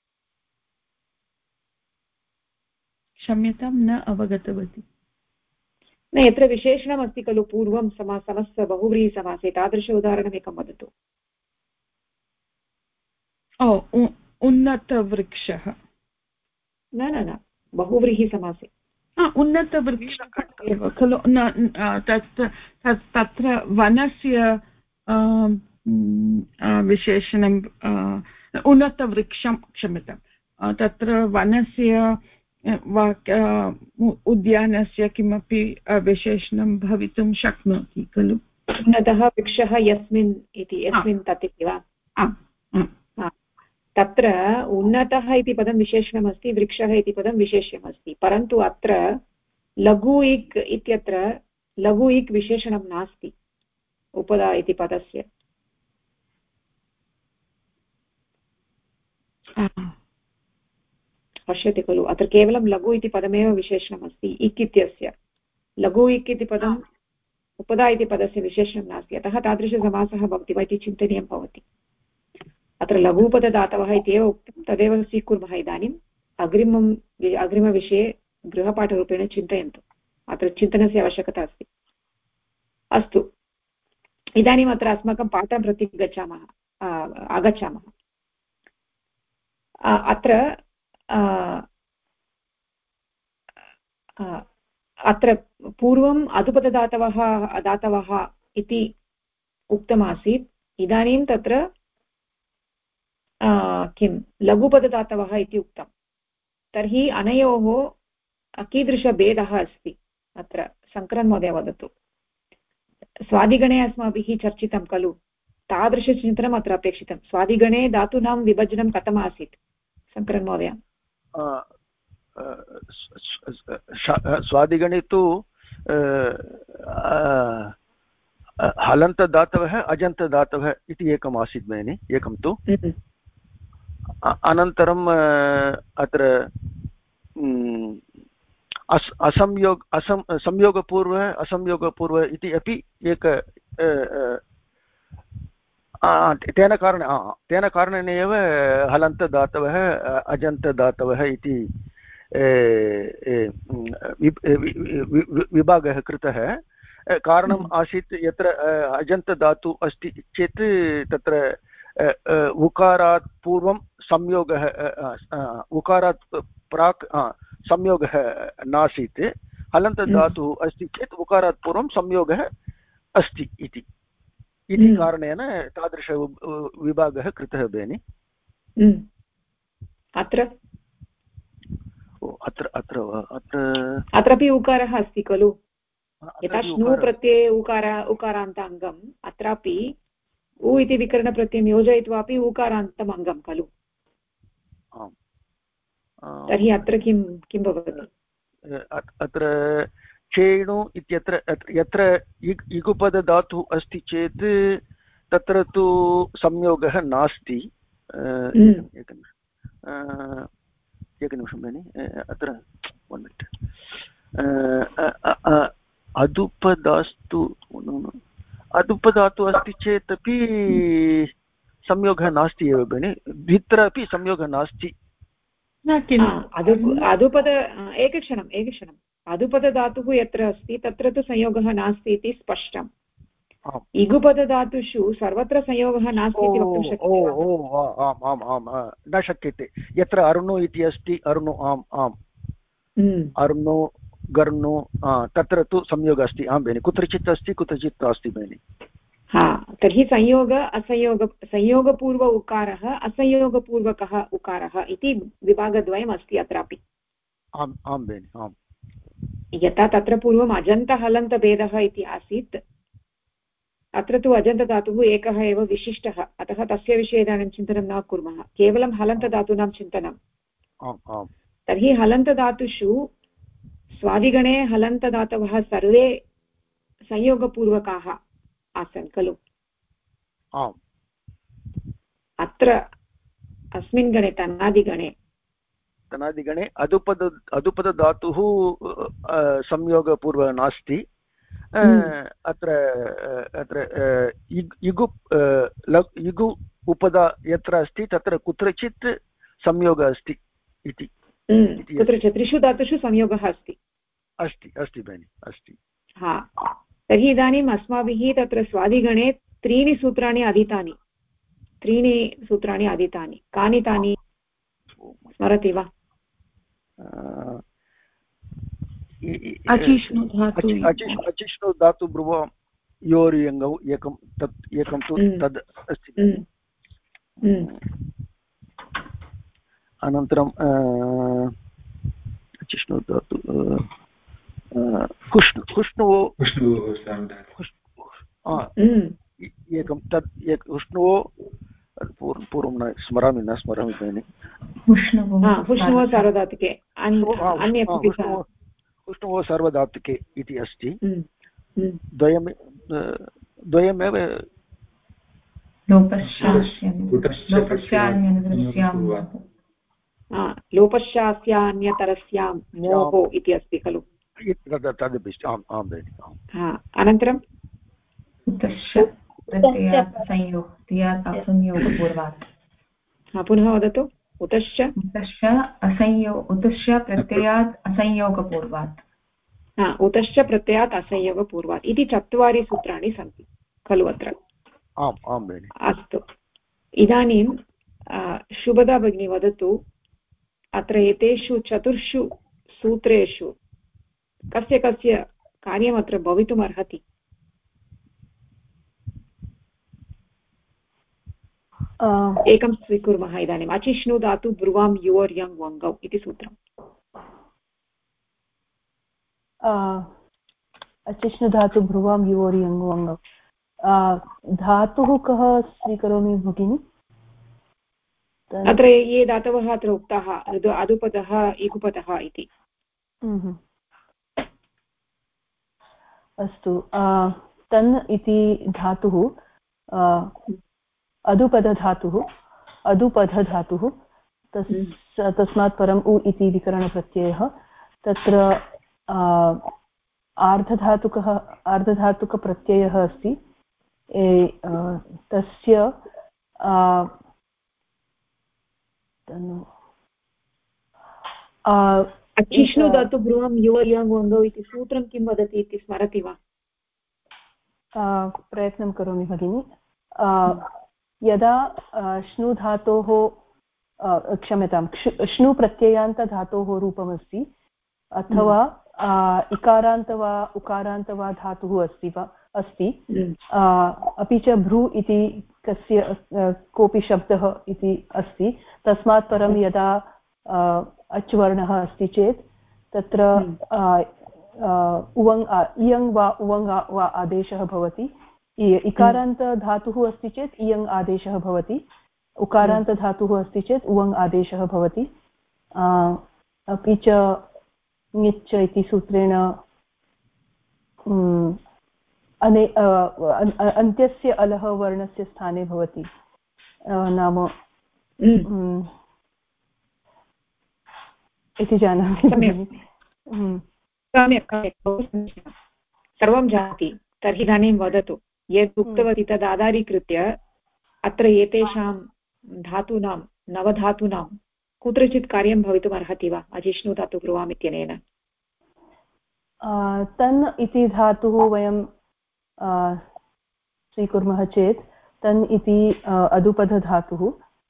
क्षम्यतां न अवगतवती न यत्र विशेषणमस्ति खलु पूर्वं समस्त बहुव्रीहिसमासे तादृश उदाहरणमेकं वदतु उन्नतवृक्षः न बहुव्रीहिसमासे उन्नतवृक्षः एव खलु तत्र वनस्य विशेषणं उन्नतवृक्षं क्षम्यतां तत्र वनस्य उद्यानस्य किमपि विशेषणं भवितुं शक्नोति खलु उन्नतः वृक्षः यस्मिन् तत् इति वा तत्र उन्नतः इति पदं विशेषणमस्ति वृक्षः इति पदं विशेष्यमस्ति परन्तु अत्र लघु इक् इत्यत्र लघु इक् विशेषणं नास्ति उपधा इति पदस्य पश्यति खलु अत्र केवलं लघु इति पदमेव विशेषणमस्ति इक् इत्यस्य लघु इक् इति पदम् उपधा इति पदस्य विशेषणं नास्ति अतः तादृशसमासः भवति वा इति चिन्तनीयं भवति अत्र लघूपदधातवः इत्येव उक्तं तदेव स्वीकुर्मः इदानीम् अग्रिमविषये गृहपाठरूपेण चिन्तयन्तु अत्र चिन्तनस्य आवश्यकता अस्ति अस्तु इदानीम् अत्र अस्माकं पाठं प्रति आगच्छामः अत्र पूर्वम् धातवः इति उक्तमासीत् इदानीं तत्र किं लघुपदधातवः इति उक्तं तर्हि अनयोः कीदृशभेदः अस्ति अत्र शङ्करन् महोदय वदतु स्वादिगणे अस्माभिः चर्चितं खलु तादृशचिन्तनम् अत्र अपेक्षितं स्वादिगणे धातूनां विभजनं कथम् आसीत् शङ्करन् महोदय स्वादिगणे तु हलन्तदातवः अजन्तदातवः इति एकम् आसीत् भगिनि एकं तु अनन्तरम् अत्र संयोगपूर्वः असंयोगपूर्वः इति अपि एक तेन कारणेन एव हलन्तदातवः अजन्तदातवः इति विभागः कृतः कारणम् आसीत् यत्र अजन्तधातु अस्ति चेत् तत्र उकारात् पूर्वं संयोगः उकारात् प्राक् संयोगः नासीत् हलन्तधातुः अस्ति चेत् उकारात् पूर्वं संयोगः अस्ति इति कारणेन तादृश विभागः कृतः भगिनि। अत्रापि उकारः अस्ति खलु, यथा श्नु प्रत्यये उकारान्ताङ्गम्, अत्रापि उ इति विकरणप्रत्ययं योजयित्वा अपि उकारान्तम् अङ्गं खलु। तर्हि अत्र किं भवति? अत्र चेणु इत्यत्र यत्र इगुपदधातुः अस्ति चेत् तत्र तु संयोगः नास्ति। एकनिमिषं भगिनि, अत्र 1 मिनिट्। अदुपधातुः अस्ति चेत् अपि संयोगः नास्ति एव भगिनि, द्वित्र अपि संयोगः नास्ति। एकक्षणम् अदुपदधातुः यत्र अस्ति तत्र तु संयोगः नास्ति इति स्पष्टम्। इगुपदधातुषु सर्वत्र संयोगः नास्ति इति वक्तुं शक्यते? न शक्यते। यत्र अर्णु इति अस्ति, अर्णु अर्णु गर्णु तत्र तु संयोगः अस्ति। आं भगिनि, कुत्रचित् अस्ति कुत्रचित् नास्ति भगिनि। तर्हि संयोगपूर्व उकारः असंयोगपूर्वकः उकारः इति विभागद्वयम् अस्ति अत्रापि। आं भगिनि, आम्। यथा तत्र पूर्वम् अजन्तहलन्तभेदः इति आसीत्, अत्र तु अजन्तधातुः एकः एव विशिष्टः, अतः तस्य विषये इदानीं चिन्तनं न कुर्मः, केवलं हलन्तधातूनां चिन्तनम्। तर्हि हलन्तधातुषु स्वादिगणे हलन्तधातवः सर्वे संयोगपूर्वकाः आसन् खलु। अत्र अस्मिन् गणे तनादिगणे अदुपदधातुः संयोगपूर्वः नास्ति। अत्र इगु उपदा यत्र अस्ति तत्र कुत्रचित् संयोगः अस्ति इति। कुत्रचित् त्रिषु धातुषु संयोगः अस्ति भगिनि, अस्ति। तर्हि इदानीम् अस्माभिः तत्र स्वादिगणे त्रीणि सूत्राणि अधीतानि। कानि तानि स्मरति वा? अचिष्णु धातु ब्रुवं योर्यङ्गौ एकं तु तद् अस्ति। अनन्तरं अचिष्णु धातु हुष्णुवो एकं तद् हुष्णुवो पूर्वं न स्मरामि भगिनि। हुष्णुवो सार्वधातुके हुष्णुवो सार्वधातुके इति अस्ति। द्वयमेव लोपश्चास्यान्यतरस्यां मोहो इति अस्ति खलु। तदपि आं भगिनि। अनन्तरं पुनः वदतु। उतश्च प्रत्ययात् असंयोगपूर्वात्। उतश्च प्रत्ययात् असंयोगपूर्वात् इति 4 सूत्राणि सन्ति खलु अत्र। अस्तु, इदानीं शुभदा भगिनी वदतु, अत्र एतेषु 4 सूत्रेषु कस्य कार्यमत्र भवितुमर्हति? एकं स्वीकुर्मः इदानीम्। अचिष्णु धातु ब्रुवां युवर् यङ् वङ्गौ इति सूत्रम्। अचिष्णु धातु ब्रुवां युवर् यङ् वङ्गौ धातुः कः स्वीकरोमि भगिनि? अत्र ये धातवः अत्र उक्ताः अदुपदः इगुपदः इति। अस्तु, तन् इति धातुः अदुपदधातुः तस्मात् परम् उ इति विकरणप्रत्ययः। तत्र आर्धधातुकप्रत्ययः अस्ति। तस्य अचिष्णु धातु ब्रुवं युवर् यङ् वङ्गौ इति सूत्रं किं वदति इति स्मरति वा? प्रयत्नं करोमि भगिनि। यदा श्नु धातोः क्षम्यतां श्नु प्रत्ययान्तधातोः रूपमस्ति अथवा इकारान्त वा उकारान्त वा धातुः अस्ति अपि च भ्रू इति कस्य कोऽपि शब्दः इति अस्ति तस्मात् परं यदा अच् वर्णः अस्ति चेत् तत्र इयङ् वा उवङ् वा आदेशः भवति इकारान्तधातुः अस्ति चेत् इयङ् आदेशः भवति उकारान्तधातुः अस्ति चेत् उवङ् आदेशः भवति अपि च ङिच् इति सूत्रेण अन्त्यस्य अलः वर्णस्य स्थाने भवति नाम इति जानामि। सम्यक् सर्वं जानाति। तर्हि इदानीं वदतु यद् उक्तवती तद् आधारीकृत्य अत्र एतेषां धातूनां नवधातूनां कुत्रचित् कार्यं भवितुमर्हति वा अजिष्णु धातु ब्रुवाम् इत्यनेन? तन् इति धातुः वयं स्वीकुर्मः चेत् तन् इति अदुपधधातुः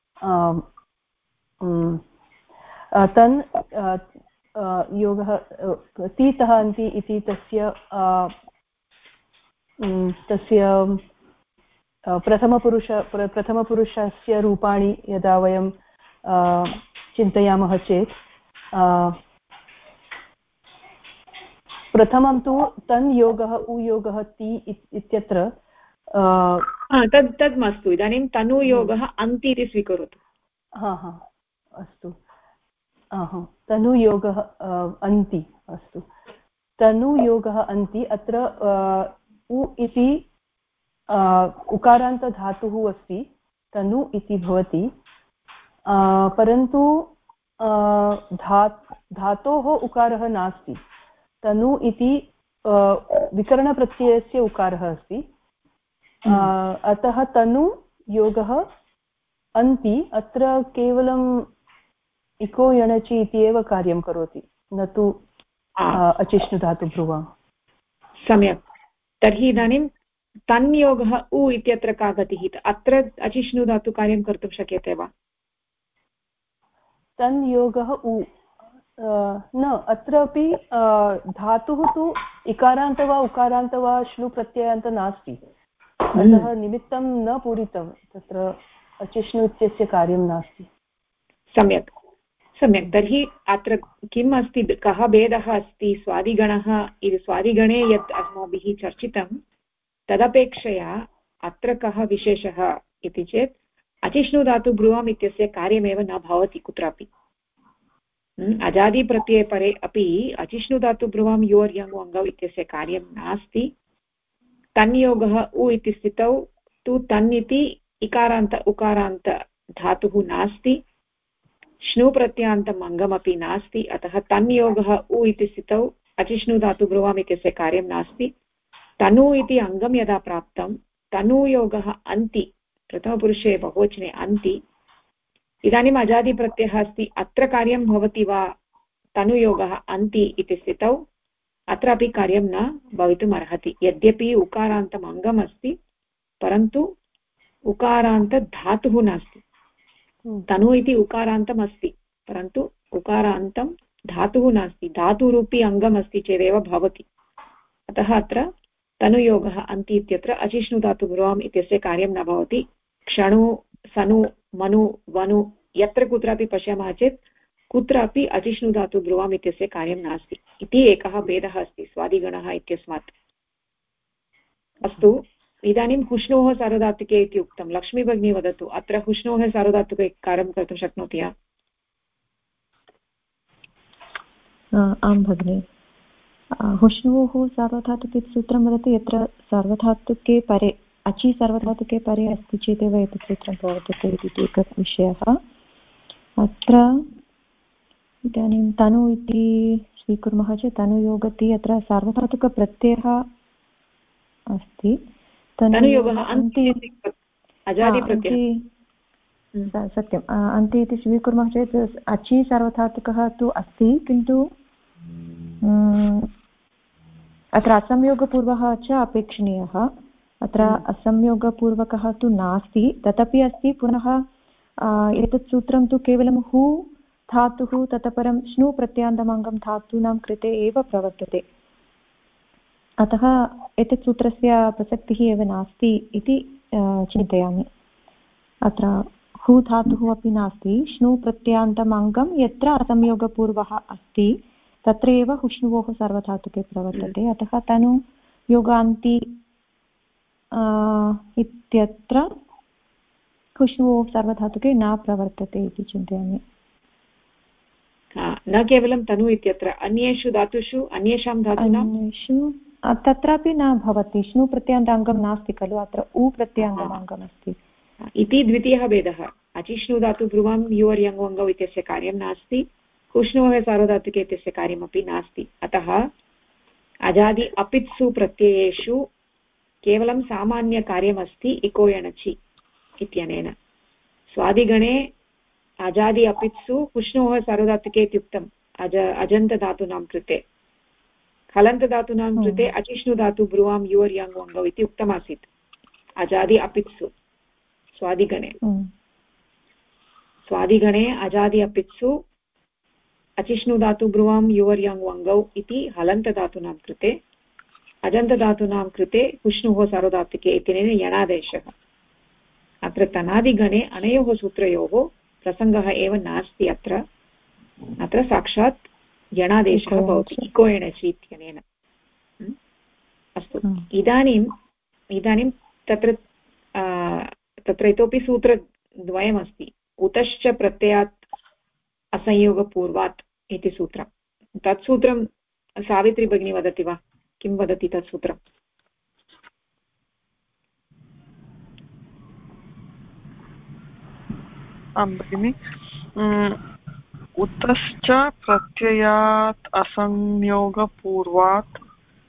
तन् योगः तीतः अन्ति इति तस्य प्रथमपुरुषस्य रूपाणि यदा वयं चिन्तयामः चेत् प्रथमं तु तन् योगः उयोगः ति इत्यत्र तद् मास्तु। इदानीं तनुयोगः अन्ति इति स्वीकरोतु। अस्तु तनुयोगः अन्ति अस्तु तनुयोगः अन्ति अत्र उ इति उकारान्तधातुः अस्ति तनु इति भवति परन्तु धातोः उकारः नास्ति तनु इति विकरणप्रत्ययस्य उकारः अस्ति अतः तनु योगः अन्ति अत्र केवलम् इको यणचि इति एव कार्यं करोति न तु अचिष्णुधातु ब्रुवाम्। सम्यक्। तर्हि इदानीं तन्योगः उ इत्यत्र का गतिः? अत्र अचिष्णुधातु कार्यं कर्तुं शक्यते वा? तन्योगः उ न अत्रापि धातुः तु इकारान्त वा उकारान्त वा श्नु प्रत्ययान्त नास्ति अतः निमित्तं न पूरितं तत्र अचिष्णु इत्यस्य कार्यं नास्ति। सम्यक् सम्यक्। तर्हि अत्र किम् अस्ति, कः भेदः अस्ति? स्वादिगणः इति स्वादिगणे यत् अस्माभिः चर्चितं तदपेक्षया अत्र कः विशेषः इति चेत् अचिष्णुधातु ब्रुवाम् इत्यस्य कार्यमेव न भवति कुत्रापि। अजादिप्रत्यये परे अपि अचिष्णुधातु ब्रुवाम् योर् यङ् वङ्गौ इत्यस्य कार्यं नास्ति। तन्योगः उ इति स्थितौ तु तन् इति इकारान्त उकारान्त धातुः नास्ति, श्नु प्रत्ययान्तम् अङ्गमपि नास्ति। अतः तन्योगः उ इति स्थितौ अचिष्णुधातु ब्रुवाम् इत्यस्य कार्यं नास्ति। तनु इति अङ्गं यदा प्राप्तं तनुयोगः अन्ति प्रथमपुरुषे बहुवचने अन्ति। इदानीम् अजादिप्रत्ययः अस्ति अत्र कार्यं भवति वा? तनुयोगः अन्ति इति स्थितौ अत्रापि कार्यं न भवितुम् अर्हति। यद्यपि उकारान्तम् अङ्गम् अस्ति परन्तु उकारान्तधातुः नास्ति। तनु इति उकारान्तम् अस्ति परन्तु उकारान्तं धातुः नास्ति। धातुरूपी अङ्गम् अस्ति चेदेव भवति। अतः अत्र तनुयोगः अन्ति इत्यत्र अचिष्णुधातु ब्रुवाम् इत्यस्य कार्यं न भवति। क्षणु सनु मनु वनु यत्र कुत्रापि पश्यामः चेत् कुत्रापि अचिष्णुधातु ब्रुवाम् इत्यस्य कार्यं नास्ति इति एकः भेदः अस्ति स्वादिगणः इत्यस्मात्। अस्तु, इदानीं हुष्णोः सार्वधातुके इति उक्तं। लक्ष्मी भगिनी वदतु, अत्र हुष्णोः सार्वधातुके कार्यं कर्तुं शक्नोति वा? आं भगिनि। हुष्णोः सार्वधातुके सूत्रं वदति यत्र सार्वधातुके परे अचि सार्वधातुके परे अस्ति चेदेव एतत् सूत्रं प्रवर्तते इति एकः विषयः। अत्र इदानीं तनु इति स्वीकुर्मः चेत् तनुयोगति अत्र सार्वधातुकप्रत्ययः अस्ति। तनुयोगः अन्ति सत्यम् अन्ति इति स्वीकुर्मः चेत् अचि सार्वधातुकः तु अस्ति किन्तु अत्र असंयोगपूर्वः च अपेक्षणीयः। अत्र असंयोगपूर्वकः तु नास्ति, तदपि अस्ति। पुनः एतत् सूत्रं तु केवलं हु धातुः ततः परं श्नु प्रत्यान्तमङ्गं धातूनां कृते एव प्रवर्तते। अतः एतत् सूत्रस्य प्रसक्तिः एव नास्ति इति चिन्तयामि। अत्र हु धातुः अपि नास्ति, श्नु प्रत्यान्तमङ्गं यत्र असंयोगपूर्वः अस्ति तत्र एव हुष्णुवोः सार्वधातुके प्रवर्तते। अतः तनु योगान्ति इत्यत्र हुष्णुवोः सार्वधातुके न प्रवर्तते इति चिन्तयामि। न केवलं तनु इत्यत्र अन्येषु धातुषु अन्येषां धातुषु तत्रापि न भवति। श्नु प्रत्यान्ताङ्गं नास्ति खलु, अत्र उ प्रत्यान्तमङ्गम् अस्ति इति द्वितीयः भेदः। अचिष्णु धातु ब्रुवां युवर् यङ्वङ्गौ इत्यस्य कार्यं नास्ति, हुष्णोः सार्वधातुके इत्यस्य कार्यमपि नास्ति। अतः अजादि अपित्सु प्रत्ययेषु केवलं सामान्यकार्यमस्ति इको यणचि इत्यनेन। स्वादिगणे अजादि अपित्सु हुष्णोः सार्वधातुके इत्युक्तम् अजन्तधातूनां कृते। हलन्तधातूनां कृते अचिष्णु धातु ब्रुवां युवर् यङ् वङ्गौ इति उक्तमासीत् अजादि अपित्सु स्वादिगणे। स्वादिगणे अजादि अपित्सु अचिष्णु धातु ब्रुवां युवर् यङ् वङ्गौ इति हलन्तधातूनां कृते, अजन्तधातूनां कृते हुष्णुः सार्वधातुके इत्यनेन यणादेशः। अत्र तनादिगणे अनयोः सूत्रयोः प्रसङ्गः एव नास्ति। अत्र साक्षात् यणादेशः भवति इको एणचि इत्यनेन। अस्तु, इदानीं तत्र इतोपि सूत्रद्वयमस्ति। उतश्च प्रत्ययात् असंयोगपूर्वात् इति सूत्रं। तत् सूत्रं सावित्री भगिनी वदति वा? किं वदति तत् सूत्रम्? आं भगिनि, उतश्च प्रत्ययात् असंयोगपूर्वात्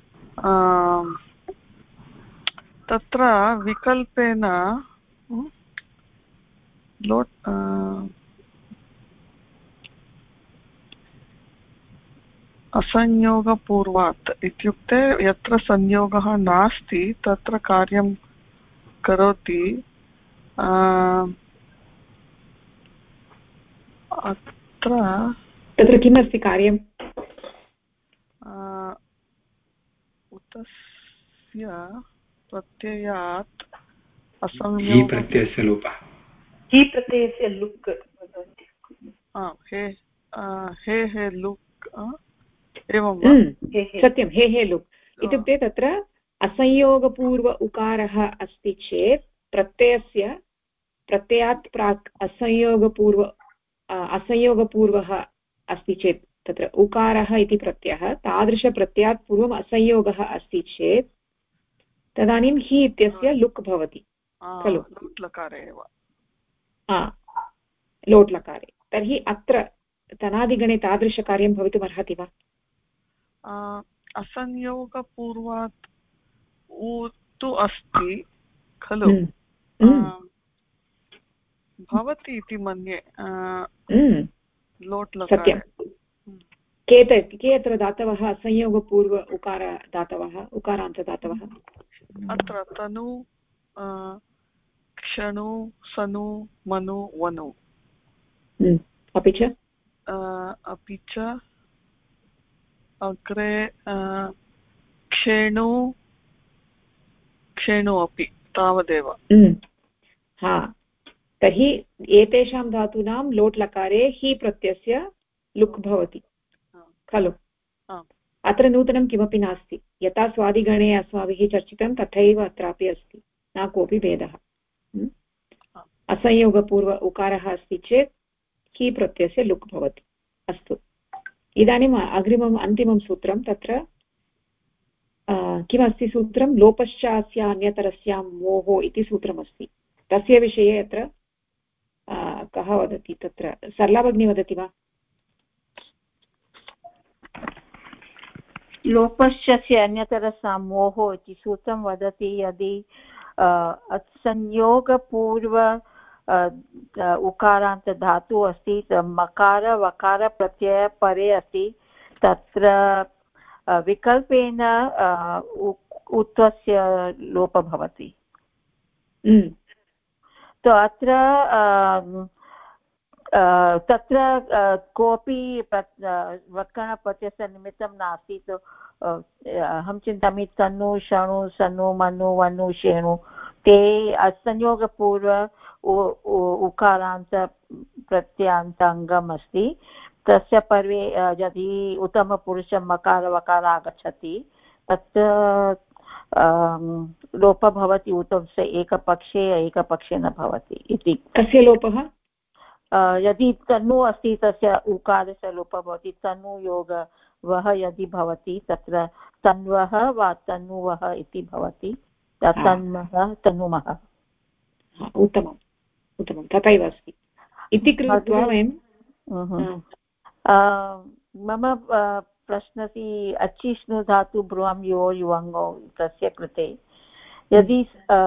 तत्र विकल्पेन असंयोगपूर्वात् इत्युक्ते यत्र संयोगः नास्ति तत्र कार्यं करोति। तत्र किमस्ति कार्यम्? उतस्य प्रत्ययात् असंयोग प्रत्ययस्य लोपः, हि प्रत्ययस्य लुक् हे हे लुक् एवं सत्यं, हे हे लुक् इत्युक्ते तत्र असंयोगपूर्व उकारः अस्ति चेत् प्रत्ययात् प्राक् असंयोगपूर्वः अस्ति चेत् तत्र उकारः इति प्रत्ययः तादृशप्रत्ययात् पूर्वम् असंयोगः अस्ति चेत् तदानीं हि इत्यस्य लुक् भवति खलु, लोट्लकारे एव। लोट्लकारे। तर्हि अत्र तनादिगणे तादृशकार्यं भवितुमर्हति वा? असंयोगपूर्वात् उ तु अस्ति खलु, भवति इति मन्ये लोट्लकारे। के अत्र दातवः असंयोगपूर्व उकार दातवः, उकारान्तदातवः? अत्र तनु, क्षणु, सनु, मनु, वनु, अपि च अग्रे क्षेणु अपि तावदेव। तर्हि एतेषां धातूनां लोट् लकारे हि प्रत्ययस्य लुक् भवति खलु। अत्र नूतनं किमपि नास्ति, यथा स्वादिगणे अस्माभिः चर्चितं तथैव अत्रापि अस्ति, न कोऽपि भेदः। असंयोगपूर्व उकारः अस्ति चेत् हि प्रत्ययस्य लुक् भवति। अस्तु, इदानीम् अग्रिमम् अन्तिमं सूत्रं, तत्र किमस्ति सूत्रं? लोपश्चास्य अन्यतरस्यां मोहो इति सूत्रमस्ति। तस्य विषये अत्र कः वदति? तत्र सरला भगिनी वदति वा? लोपश्चस्य अन्यतरस्यां मोहो इति सूत्रं वदति यदि संयोगपूर्व उकारान्त धातु अस्ति, मकार वकार प्रत्यय परे अस्ति, तत्र विकल्पेन उत्वस्य लोपः भवति। तो अत्र तत्र कोऽपि वत्करणप्रत्ययस्य निमित्तं नास्ति। तो अहं चिन्तयामि तनु शणु सनु मनु वनु शेणु ते संयोगपूर्व उकारान्त प्रत्ययान्तङ्गम् अस्ति। तस्य पर्वे यदि उत्तमपुरुषं मकार वकार आगच्छति तत् लोपः भवति उत्तमस्य एकपक्षे एकपक्षे न भवति इति। कस्य लोपः? यदि तनु अस्ति तस्य उकारस्य लोपः भवति। तनुयोग वः यदि भवति तत्र तन्वः वा तनुवः इति भवति। तन्मः तनुमः। उत्तमम् उत्तमं तथैव अस्ति इति कृत्वा वयं मम प्रश्नस्य अचिष्णु धातु ब्रुवां यो युवङ्गो तस्य कृते यदि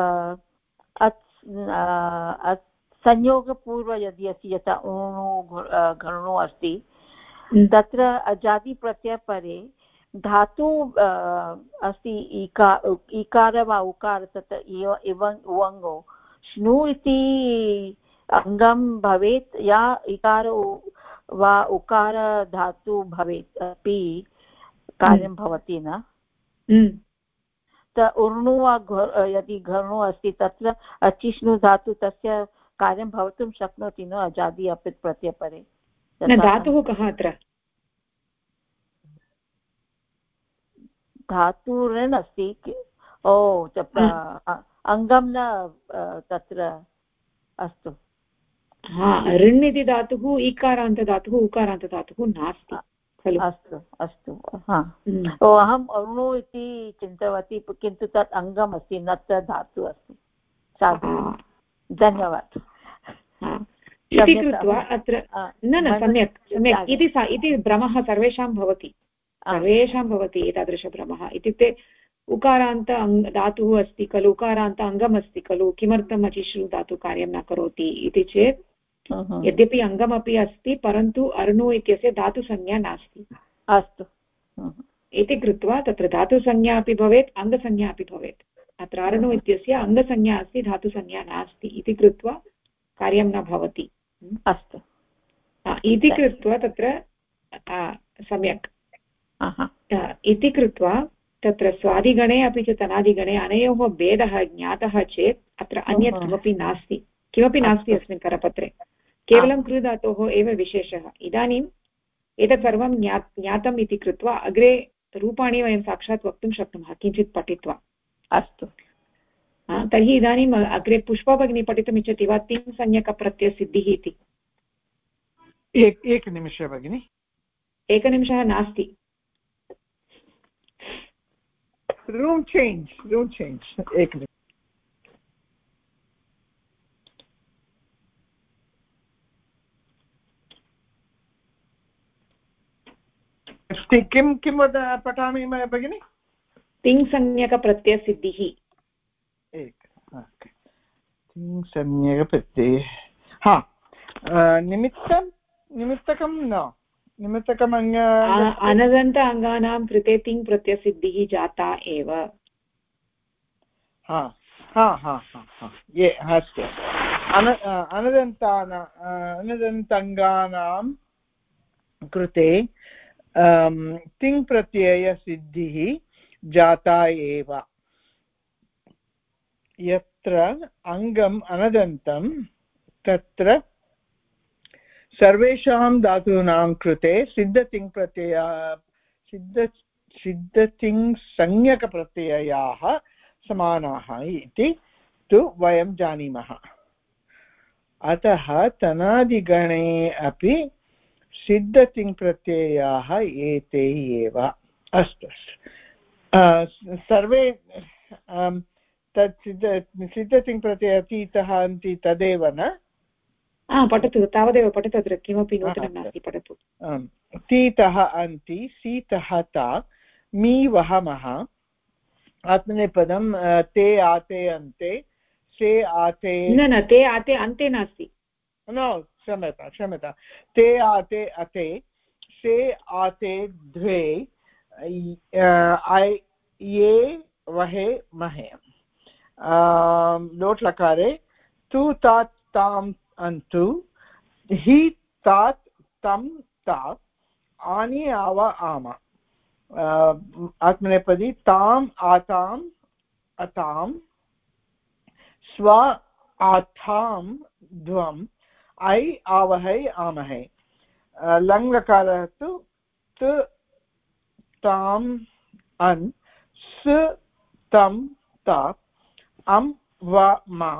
संयोगपूर्व यदि अस्ति यथा ऊणु घृणु अस्ति तत्र अजादिप्रत्ययपरे धातु अस्ति इकार वा उकार तत्र इवङ्गो श्नु इति अङ्गं भवेत् या इकार वा उकार धातु भवेत् अपि कार्यं भवति न। ऊर्णु वा यदि घर्णु अस्ति तत्र अचिष्णु धातु तस्य कार्यं भवितुं शक्नोति न अजादि अपि प्रत्ययपरे। धातुः कः अत्र? धातु ऋण् अस्ति। ओ अङ्गं न तत्र अस्तु। ऋण् इति धातुः ईकारान्तधातुः उकारान्तधातुः नास्ति खलु? अस्तु अस्तु। अहम् अरुणु इति चिन्तितवती किन्तु तत् अङ्गम् अस्ति न तत् धातु अस्ति। साधु धन्यवादः। इति कृत्वा अत्र न सम्यक् सम्यक् इति भ्रमः सर्वेषां भवति एतादृशभ्रमः। इत्युक्ते उकारान्त धातुः अस्ति खलु उकारान्त अङ्गम् अस्ति खलु किमर्थम् अचिष्णु धातु कार्यं न करोति इति चेत् यद्यपि अङ्गमपि अस्ति परन्तु अर्णु इत्यस्य धातुसंज्ञा नास्ति। अस्तु इति कृत्वा तत्र धातुसंज्ञा अपि भवेत् अङ्गसंज्ञा अपि भवेत्। अत्र अर्णु इत्यस्य अङ्गसंज्ञा अस्ति धातुसंज्ञा नास्ति इति कृत्वा कार्यं न भवति। अस्तु इति कृत्वा तत्र सम्यक् इति कृत्वा तत्र स्वादिगणे अपि च तनादिगणे अनयोः भेदः ज्ञातः चेत् अत्र अन्यत् किमपि नास्ति अस्मिन् करपत्रे केवलं कृधातोः एव विशेषः। इदानीम् एतत् सर्वं ज्ञातम् इति कृत्वा अग्रे रूपाणि वयं साक्षात् वक्तुं शक्नुमः किञ्चित् पठित्वा। अस्तु तर्हि इदानीम् अग्रे पुष्पा भगिनी पठितुम् इच्छति वा? तिङ् संज्ञकप्रत्ययसिद्धिः इति। एकनिमिषः भगिनि। एकनिमिषः नास्ति। रूम् चेञ्ज् एकनिमिषम्। किं पठामि भगिनि? तिङ् संज्ञकप्रत्ययसिद्धिः। तिङ् संज्ञकप्रत्यय निमित्तकं न निमित्तकम् अनदन्त अङ्गानां कृते तिङ् प्रत्ययसिद्धिः जाता एव। अस्तु अनदन्ताङ्गानां कृते तिङ् प्रत्ययसिद्धिः जाता एव। यत्र अङ्गम् अनदन्तं तत्र सर्वेषां धातूनां कृते सिद्धतिङ् संज्ञकप्रत्ययाः समानाः इति तु वयं जानीमः। अतः तनादिगणे अपि सिद्धतिङ् प्रत्ययाः एते एव। अस्तु सर्वे तत् सिद्धतिङ् प्रत्यय अतीतः अन्ति तदेव न? पठतु तावदेव पठतु अत्र किमपि नूतनं नास्ति पठतु। तीतः अन्ति सीतः ता मी वहमः आत्मनेपदं ते आते अन्ते से आते न ते आते अन्ते नास्ति। क्षम्यता ते आते अते से आते द्वे ये वहे महे लोट् लकारे तु तात् ताम् अन्तु हि तात् तं ता आनि आव आम आत्मनेपदी ताम् आताम् अताम् स्व आथां ध्वम् ऐ आवहै आमहै लङ्लकारः तु त ताम् अन् स तं ता अं व मा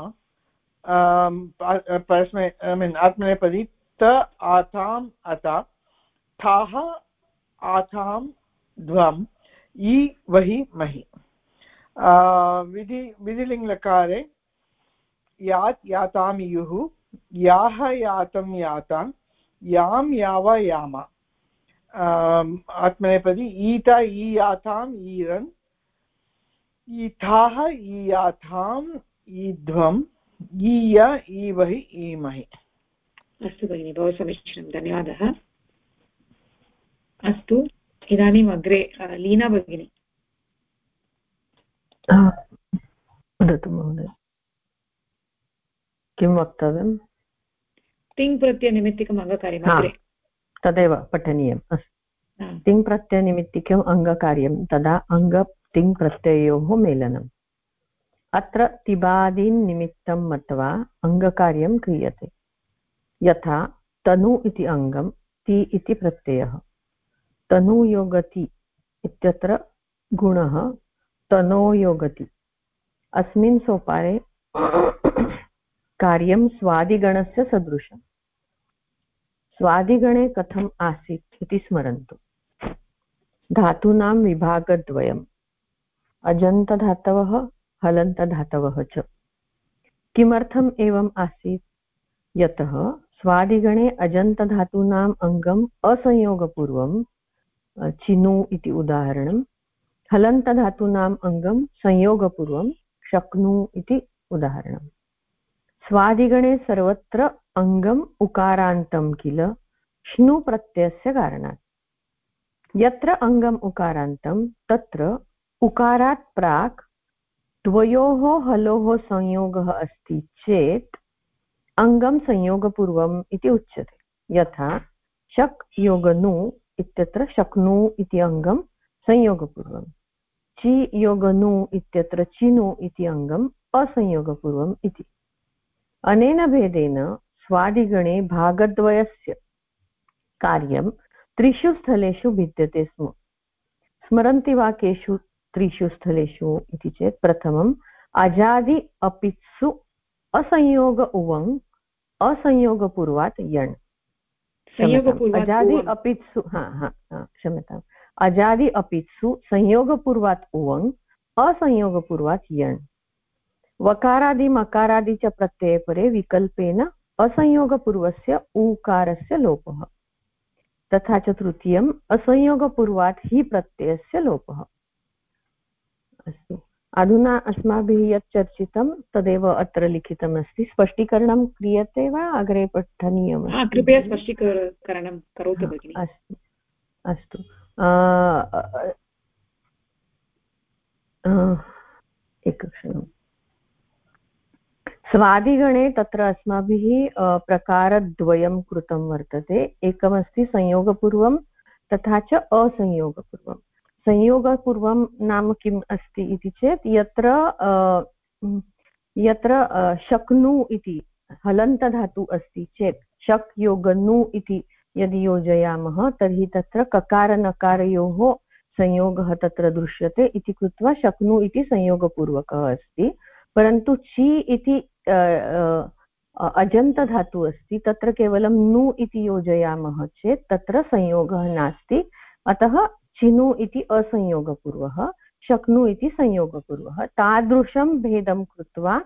परस्मै आत्मनेपदी त आताम् अता थाः आथां ध्वम् इ वहि महि विधिलिङ्गलकारे यात् यातां युः याः यातं यातां यां याव याम आत्मनेपदी ईता ईयाताम् ईरन् ईथाः ईयाथाम् ईध्वम् ईय ईवहि ईमहि। अस्तु भगिनि, बहु समीचीनं, धन्यवादः। अस्तु, इदानीम् अग्रे लीना भगिनी। वदतु महोदय, किं वक्तव्यं? तिङ् प्रत्ययनिमित्तिकम् अङ्गकार्यम् अग्रे तदेव पठनीयम् अस्ति। तिङ् प्रत्ययनिमित्तिकम् अङ्गकार्यं तदा अङ्ग तिङ् प्रत्ययोः मेलनम्। अत्र तिबादीन् निमित्तं मत्वा अङ्गकार्यं क्रियते। यथा तनु इति अङ्गं, ति इति प्रत्ययः। तनुयोगति इत्यत्र गुणः तनोयोगति। अस्मिन् सोपाने कार्यं स्वादिगणस्य सदृशम्। स्वादिगणे कथम् आसीत् इति स्मरन्तु। धातूनां विभागद्वयम्, अजन्तधातवः हलन्तधातवः च। किमर्थम् एवम् आसीत्? यतः स्वादिगणे अजन्तधातूनाम् अङ्गम् असंयोगपूर्वं, चिनु इति उदाहरणं, हलन्तधातूनाम् अङ्गं संयोगपूर्वं, शक्नु इति उदाहरणम्। स्वादिगणे सर्वत्र अङ्गम् उकारान्तं किल श्नु प्रत्ययस्य कारणात्। यत्र अङ्गम् उकारान्तं तत्र उकारात् प्राक् द्वयोः हलोः संयोगः अस्ति चेत् अङ्गं संयोगपूर्वम् इति उच्यते। यथा शक् योगनु इत्यत्र शक्नु इति अङ्गं संयोगपूर्वं, चि योगनु इत्यत्र चिनु इति अङ्गम् असंयोगपूर्वम् इति। अनेन भेदेन स्वादिगणे भागद्वयस्य कार्यं त्रिषु स्थलेषु भिद्यते स्म। स्मरन्ति वा केषु त्रिषु स्थलेषु इति चेत्, प्रथमम् अजादि अपित्सु असंयोग उवङ् असंयोगपूर्वात् यण्। अजादि अपित्सु क्षम्यताम्, अजादि अपित्सु संयोगपूर्वात् उवङ् असंयोगपूर्वात् यण्। वकारादि मकारादि च प्रत्यये परे विकल्पेन असंयोगपूर्वस्य ऊकारस्य लोपः। तथा च तृतीयम् असंयोगपूर्वात् हि प्रत्ययस्य लोपः। अस्तु, अधुना अस्माभिः यत् चर्चितं तदेव अत्र लिखितमस्ति। स्पष्टीकरणं क्रियते वा अग्रे पठनीयम्? कृपया स्पष्टीकरणं करोतु भगिनि। अस्तु अस्तु, एकक्षणम्। स्वादिगणे तत्र अस्माभिः प्रकारद्वयं कृतं वर्तते। एकमस्ति संयोगपूर्वं तथा च असंयोगपूर्वं। संयोगपूर्वं नाम किम् अस्ति इति चेत्, यत्र शक्नु इति हलन्तधातु अस्ति चेत् शक् योगनु इति यदि योजयामः तर्हि तत्र ककारनकारयोः संयोगः तत्र दृश्यते इति कृत्वा शक्नु इति संयोगपूर्वकः अस्ति। परन्तु चि इति अजन्तधातु अस्ति, तत्र केवलं नु इति योजयामः चेत् तत्र संयोगः नास्ति। अतः चिनु इति असंयोगपूर्वः, शक्नु इति संयोगपूर्वः। तादृशं भेदं कृत्वा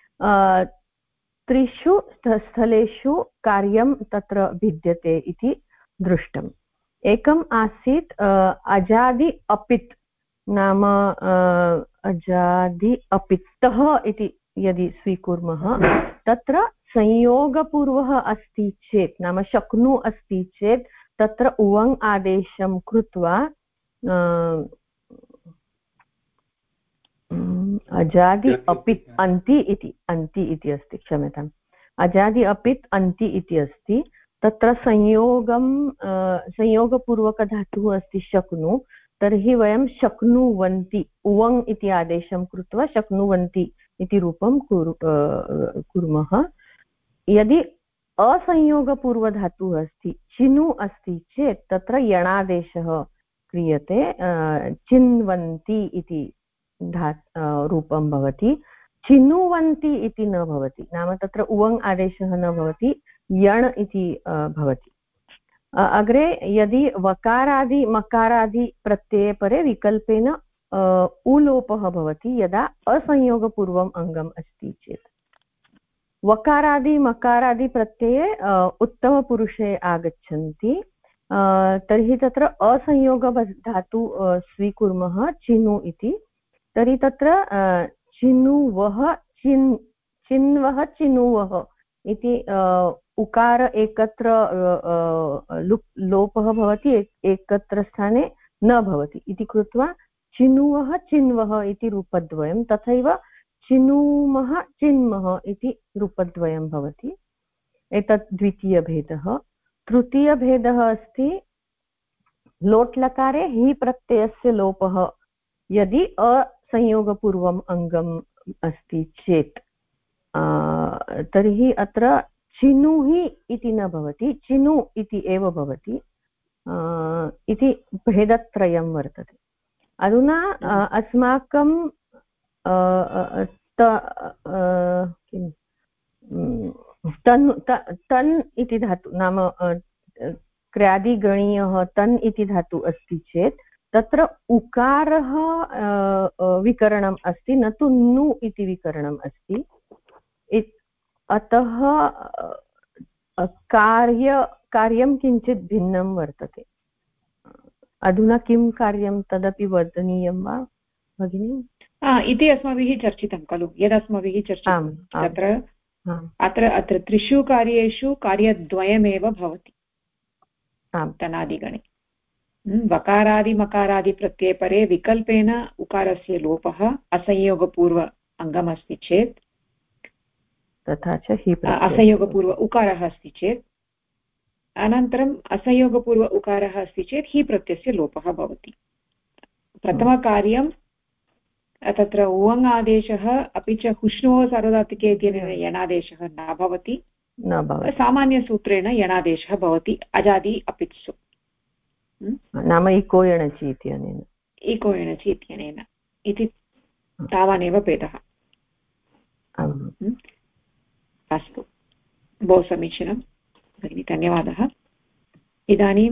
त्रिषु स्थलेषु कार्यं तत्र भिद्यते इति दृष्टम्। एकम् आसीत् अजादि अपित् नाम अजादि अपित्तः इति यदि स्वीकुर्मः, तत्र संयोगपूर्वः अस्ति चेत् नाम शक्नु अस्ति चेत् तत्र उवङ् आदेशं कृत्वा अजादि अपित् अन्ति इति अस्ति, क्षम्यताम्, अजादि अपित् अन्ति इति अस्ति। तत्र संयोगपूर्वकधातुः अस्ति शक्नु, तर्हि वयं शक्नुवन्ति उवङ् इति आदेशं कृत्वा शक्नुवन्ति इति रूपं कुर्मः। यदि असंयोगपूर्वधातुः अस्ति, चिनु अस्ति चेत् तत्र यणादेशः क्रियते, चिन्वन्ति इति रूपं भवति। चिनुवन्ति इति न भवति, नाम तत्र उवङ् आदेशः न भवति, यण् इति भवति। अग्रे यदि वकारादि मकारादि प्रत्यये परे विकल्पेन उलोपः भवति यदा असंयोगपूर्वम् अङ्गम् अस्ति चेत्। वकारादि मकारादि प्रत्यये उत्तमपुरुषे आगच्छन्ति, तर्हि तत्र असंयोगधातु स्वीकुर्मः चिनु इति। तर्हि तत्र चिनुवः चिन्वः चिनुवः इति उकार एकत्र लोपः भवति, एकत्र स्थाने न भवति इति कृत्वा चिनुवः चिन्वः इति रूपद्वयं, तथैव चिनुमः चिन्मः इति रूपद्वयं भवति। एतत् द्वितीयभेदः। तृतीयभेदः अस्ति लोट्लकारे हि प्रत्ययस्य लोपः यदि असंयोगपूर्वम् अङ्गम् अस्ति चेत्, तर्हि अत्र चिनुहि इति न भवति, चिनु इति एव भवति इति भेदत्रयं वर्तते। अधुना अस्माकं तन् इति धातु, नाम क्र्यादिगणीयः तन् इति धातु अस्ति चेत् तत्र उकारः विकरणम् अस्ति, न तु नु इति विकरणम् अस्ति। अतः कार्यं किञ्चित् भिन्नं वर्तते। अधुना किं कार्यं तदपि वदनीयं वा भगिनी? इति अस्माभिः चर्चितं खलु, यदस्माभिः चर्चितं तत्र अत्र त्रिषु कार्येषु कार्यद्वयमेव भवति तनादिगणे। वकारादि मकारादि प्रत्यये परे विकल्पेन उकारस्य लोपः असंयोगपूर्व अङ्गमस्ति चेत्, तथा च हि असंयोगपूर्व उकारः अस्ति चेत्, अनन्तरम् असंयोगपूर्व उकारः अस्ति चेत् हि प्रत्ययस्य लोपः भवति। प्रथमकार्यं तत्र उवङ् आदेशः अपि च हुष्णोः सार्वधातुके इत्यनेन यणादेशः न भवति, सामान्यसूत्रेण यणादेशः भवति अजादि अपित्सु, नाम इको एणचि इत्यनेन, इको एणचि इत्यनेन इति तावानेव भेदः। अस्तु, बहु समीचीनं भगिनि, धन्यवादः। इदानीं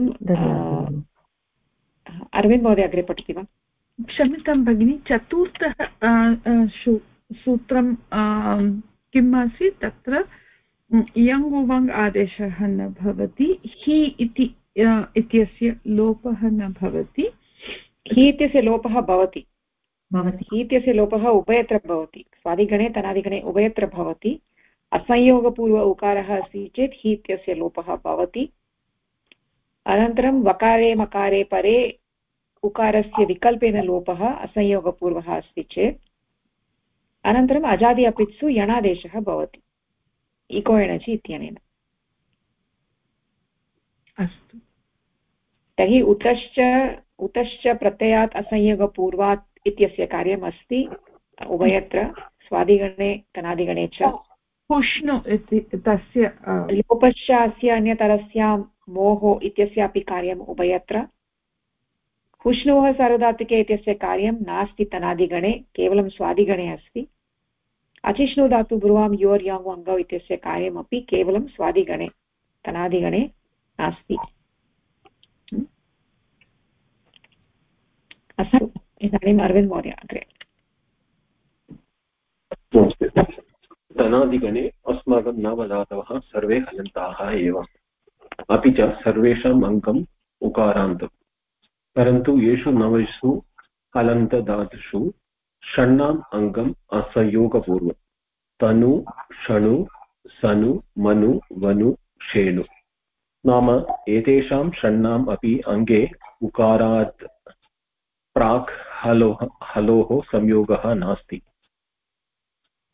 अरविन्द महोदय अग्रे पठति वा? क्षम्यतां भगिनि, चतुर्थः सूत्रं किम् आसीत्? तत्र यङ् उवङ् आदेशः न भवति, हि इत्यस्य लोपः न भवति। हि इत्यस्य लोपः भवति, हि इत्यस्य लोपः उभयत्र भवति, स्वादिगणे तनादिगणे उभयत्र भवति। असंयोगपूर्व उकारः अस्ति चेत् हि इत्यस्य लोपः भवति। अनन्तरं वकारे मकारे परे उकारस्य विकल्पेन लोपः असंयोगपूर्वः अस्ति चेत्, अनन्तरम् अजादि अपित्सु यणादेशः भवति इको एणचि इत्यनेन। अस्तु, तर्हि उतश्च प्रत्ययात् असंयोगपूर्वात् इत्यस्य कार्यम् अस्ति उभयत्र, स्वादिगणे तनादिगणे च। हुष्णु इति तस्य लोपश्च अस्य अन्यतरस्यां मोहो इत्यस्यापि कार्यम् उभयत्र। हुष्णोः सार्वधातुके इत्यस्य कार्यं नास्ति तनादिगणे, केवलं स्वादिगणे अस्ति। अचिष्णु धातु ब्रुवां योर् याङ् वङ्गौ इत्यस्य कार्यमपि केवलं स्वादिगणे, तनादिगणे नास्ति। अस्तु, इदानीम् अरविन्द महोदय अग्रे। तनादिगणे अस्माकं नवधातवः सर्वे हलन्ताः एव, अपि च सर्वेषाम् अङ्गम् उकारान्तम्, परन्तु येषु नवसु हलन्तधातुषु षण्णाम् अङ्गम् असंयोगपूर्वं, तनु षणु सनु मनु वनु षेणु, नाम एतेषां षण्णाम् अपि अङ्गे उकारात् प्राक् हलोः संयोगः नास्ति,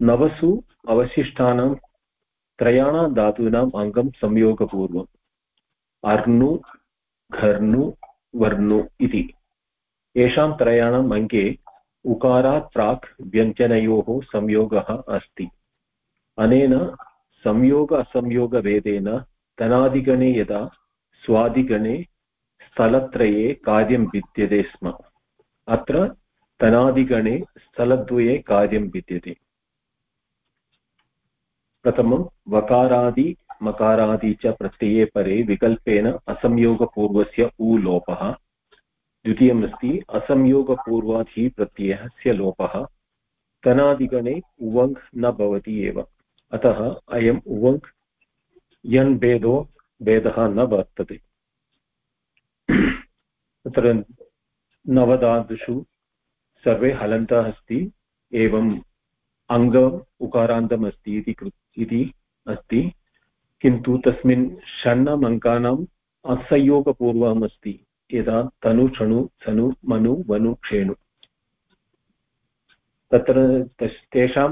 नवसु अवशिष्टानां त्रयाणां धातूनाम् अङ्गं संयोगपूर्वम् अर्नु घर्नु वर्नु इति। येषां त्रयाणाम् अङ्गे उकारात् प्राक् व्यञ्जनयोः संयोगः अस्ति। अनेन संयोग असंयोगभेदेन तनादिगणे यदा स्वादिगणे स्थलत्रये कार्यं विद्यते स्म, अत्र तनादिगणे स्थलद्वये कार्यं विद्यते। प्रथमं वकारादि मकारादि च प्रत्यये परे विकल्पेन असंयोगपूर्वस्य उ लोपः। द्वितीयमस्ति असंयोगपूर्वात् हि प्रत्ययस्य लोपः। तनादिगणे उवङ् न भवति एव, अतः अयम् उवङ् यन् भेदः न वर्तते। तत्र नवधातुषु सर्वे हलन्तः अस्ति, एवम् अङ्गम् उकारान्तम् अस्ति इति अस्ति, किन्तु तस्मिन् षण्णाम् अङ्कानाम् असंयोगपूर्वम् अस्ति, यदा तनु क्षणु सनु मनु वनु क्षेणु। तत्र तेषां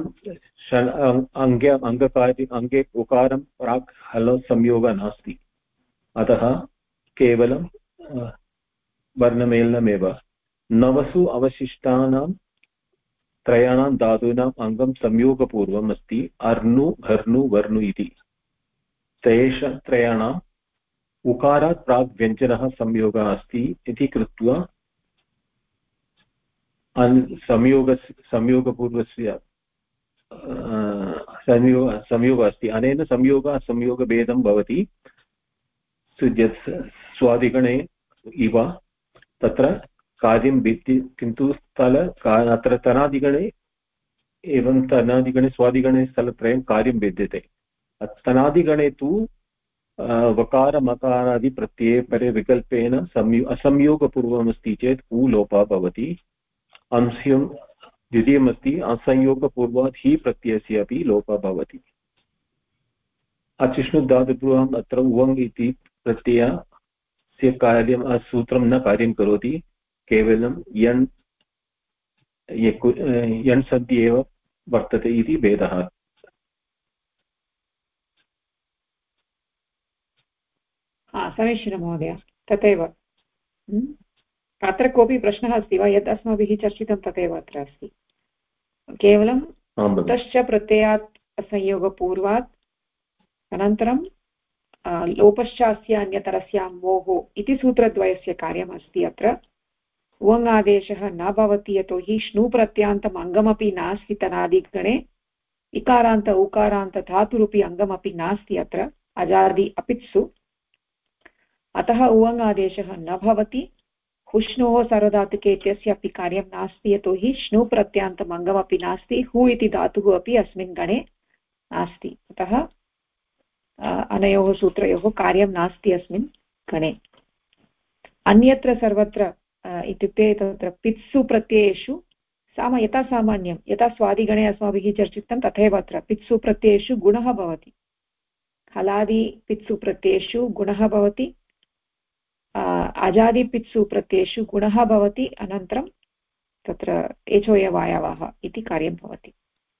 अङ्गे उकारं प्राक् हल संयोगः नास्ति, अतः केवलं वर्णमेलनमेव। नवसु अवशिष्टानां त्रयाणां धातूनाम् अङ्गं संयोगपूर्वम् अस्ति, अर्नु घर्नु वर्नु इति। तेषां त्रयाणाम् उकारात् प्राक् व्यञ्जनः संयोगः अस्ति इति कृत्वा संयोगपूर्वस्य संयोगः अस्ति। अनेन संयोगभेदं भवति। स्वादिगणे इव तत्र कार्यं भित्ति, किन्तु अत्र तनादिगणे एवं तनादिगणे स्वादिगणे स्थलत्रयं कार्यं भिद्यते। तनादिगणे तु वकार मकारादि प्रत्यये परे विकल्पेन असंयोगपूर्वमस्ति चेत् उ लोपः भवति। अंस्यं द्वितीयमस्ति असंयोगपूर्वात् हि प्रत्ययस्य अपि लोपः भवति। अचिष्णुधातुपूर्वम् अत्र उवङ् इति प्रत्ययस्य कार्यं सूत्रं न कार्यं करोति, केवलं यण् सन्ति एव वर्तते इति भेदः। समीचीनं महोदय, तथैव। अत्र कोऽपि प्रश्नः अस्ति वा? यद् अस्माभिः चर्चितं तथैव अत्र अस्ति, केवलं तश्च प्रत्ययात् संयोगपूर्वात् अनन्तरं लोपश्चास्य अन्यतरस्यां मोः इति सूत्रद्वयस्य कार्यम् अस्ति। अत्र उवङ् आदेशः न भवति, यतोहि श्नु प्रत्यान्तम् अङ्गमपि नास्ति तनादिगणे, इकारान्त उकारान्त धातुरूपी अङ्गमपि नास्ति अत्र अजादि अपित्सु, अतः उवङ् आदेशः न भवति। हुष्णोः सार्वधातुके इत्यस्य अपि कार्यं नास्ति, यतोहि श्नु प्रत्यान्तम् अङ्गमपि नास्ति, हु इति धातुः अपि अस्मिन् गणे नास्ति, अतः अनयोः सूत्रयोः कार्यं नास्ति अस्मिन् गणे। अन्यत्र सर्वत्र इत्युक्ते तत्र पित्सु प्रत्ययेषु यथा सामान्यं, यथा स्वादिगणे अस्माभिः चर्चितं तथैव अत्र पित्सु प्रत्ययेषु गुणः भवति। हलादि पित्सु प्रत्ययेषु गुणः भवति, अजादिपित्सु प्रत्ययेषु गुणः भवति, अनन्तरं तत्र एचोयवायवः इति कार्यं भवति।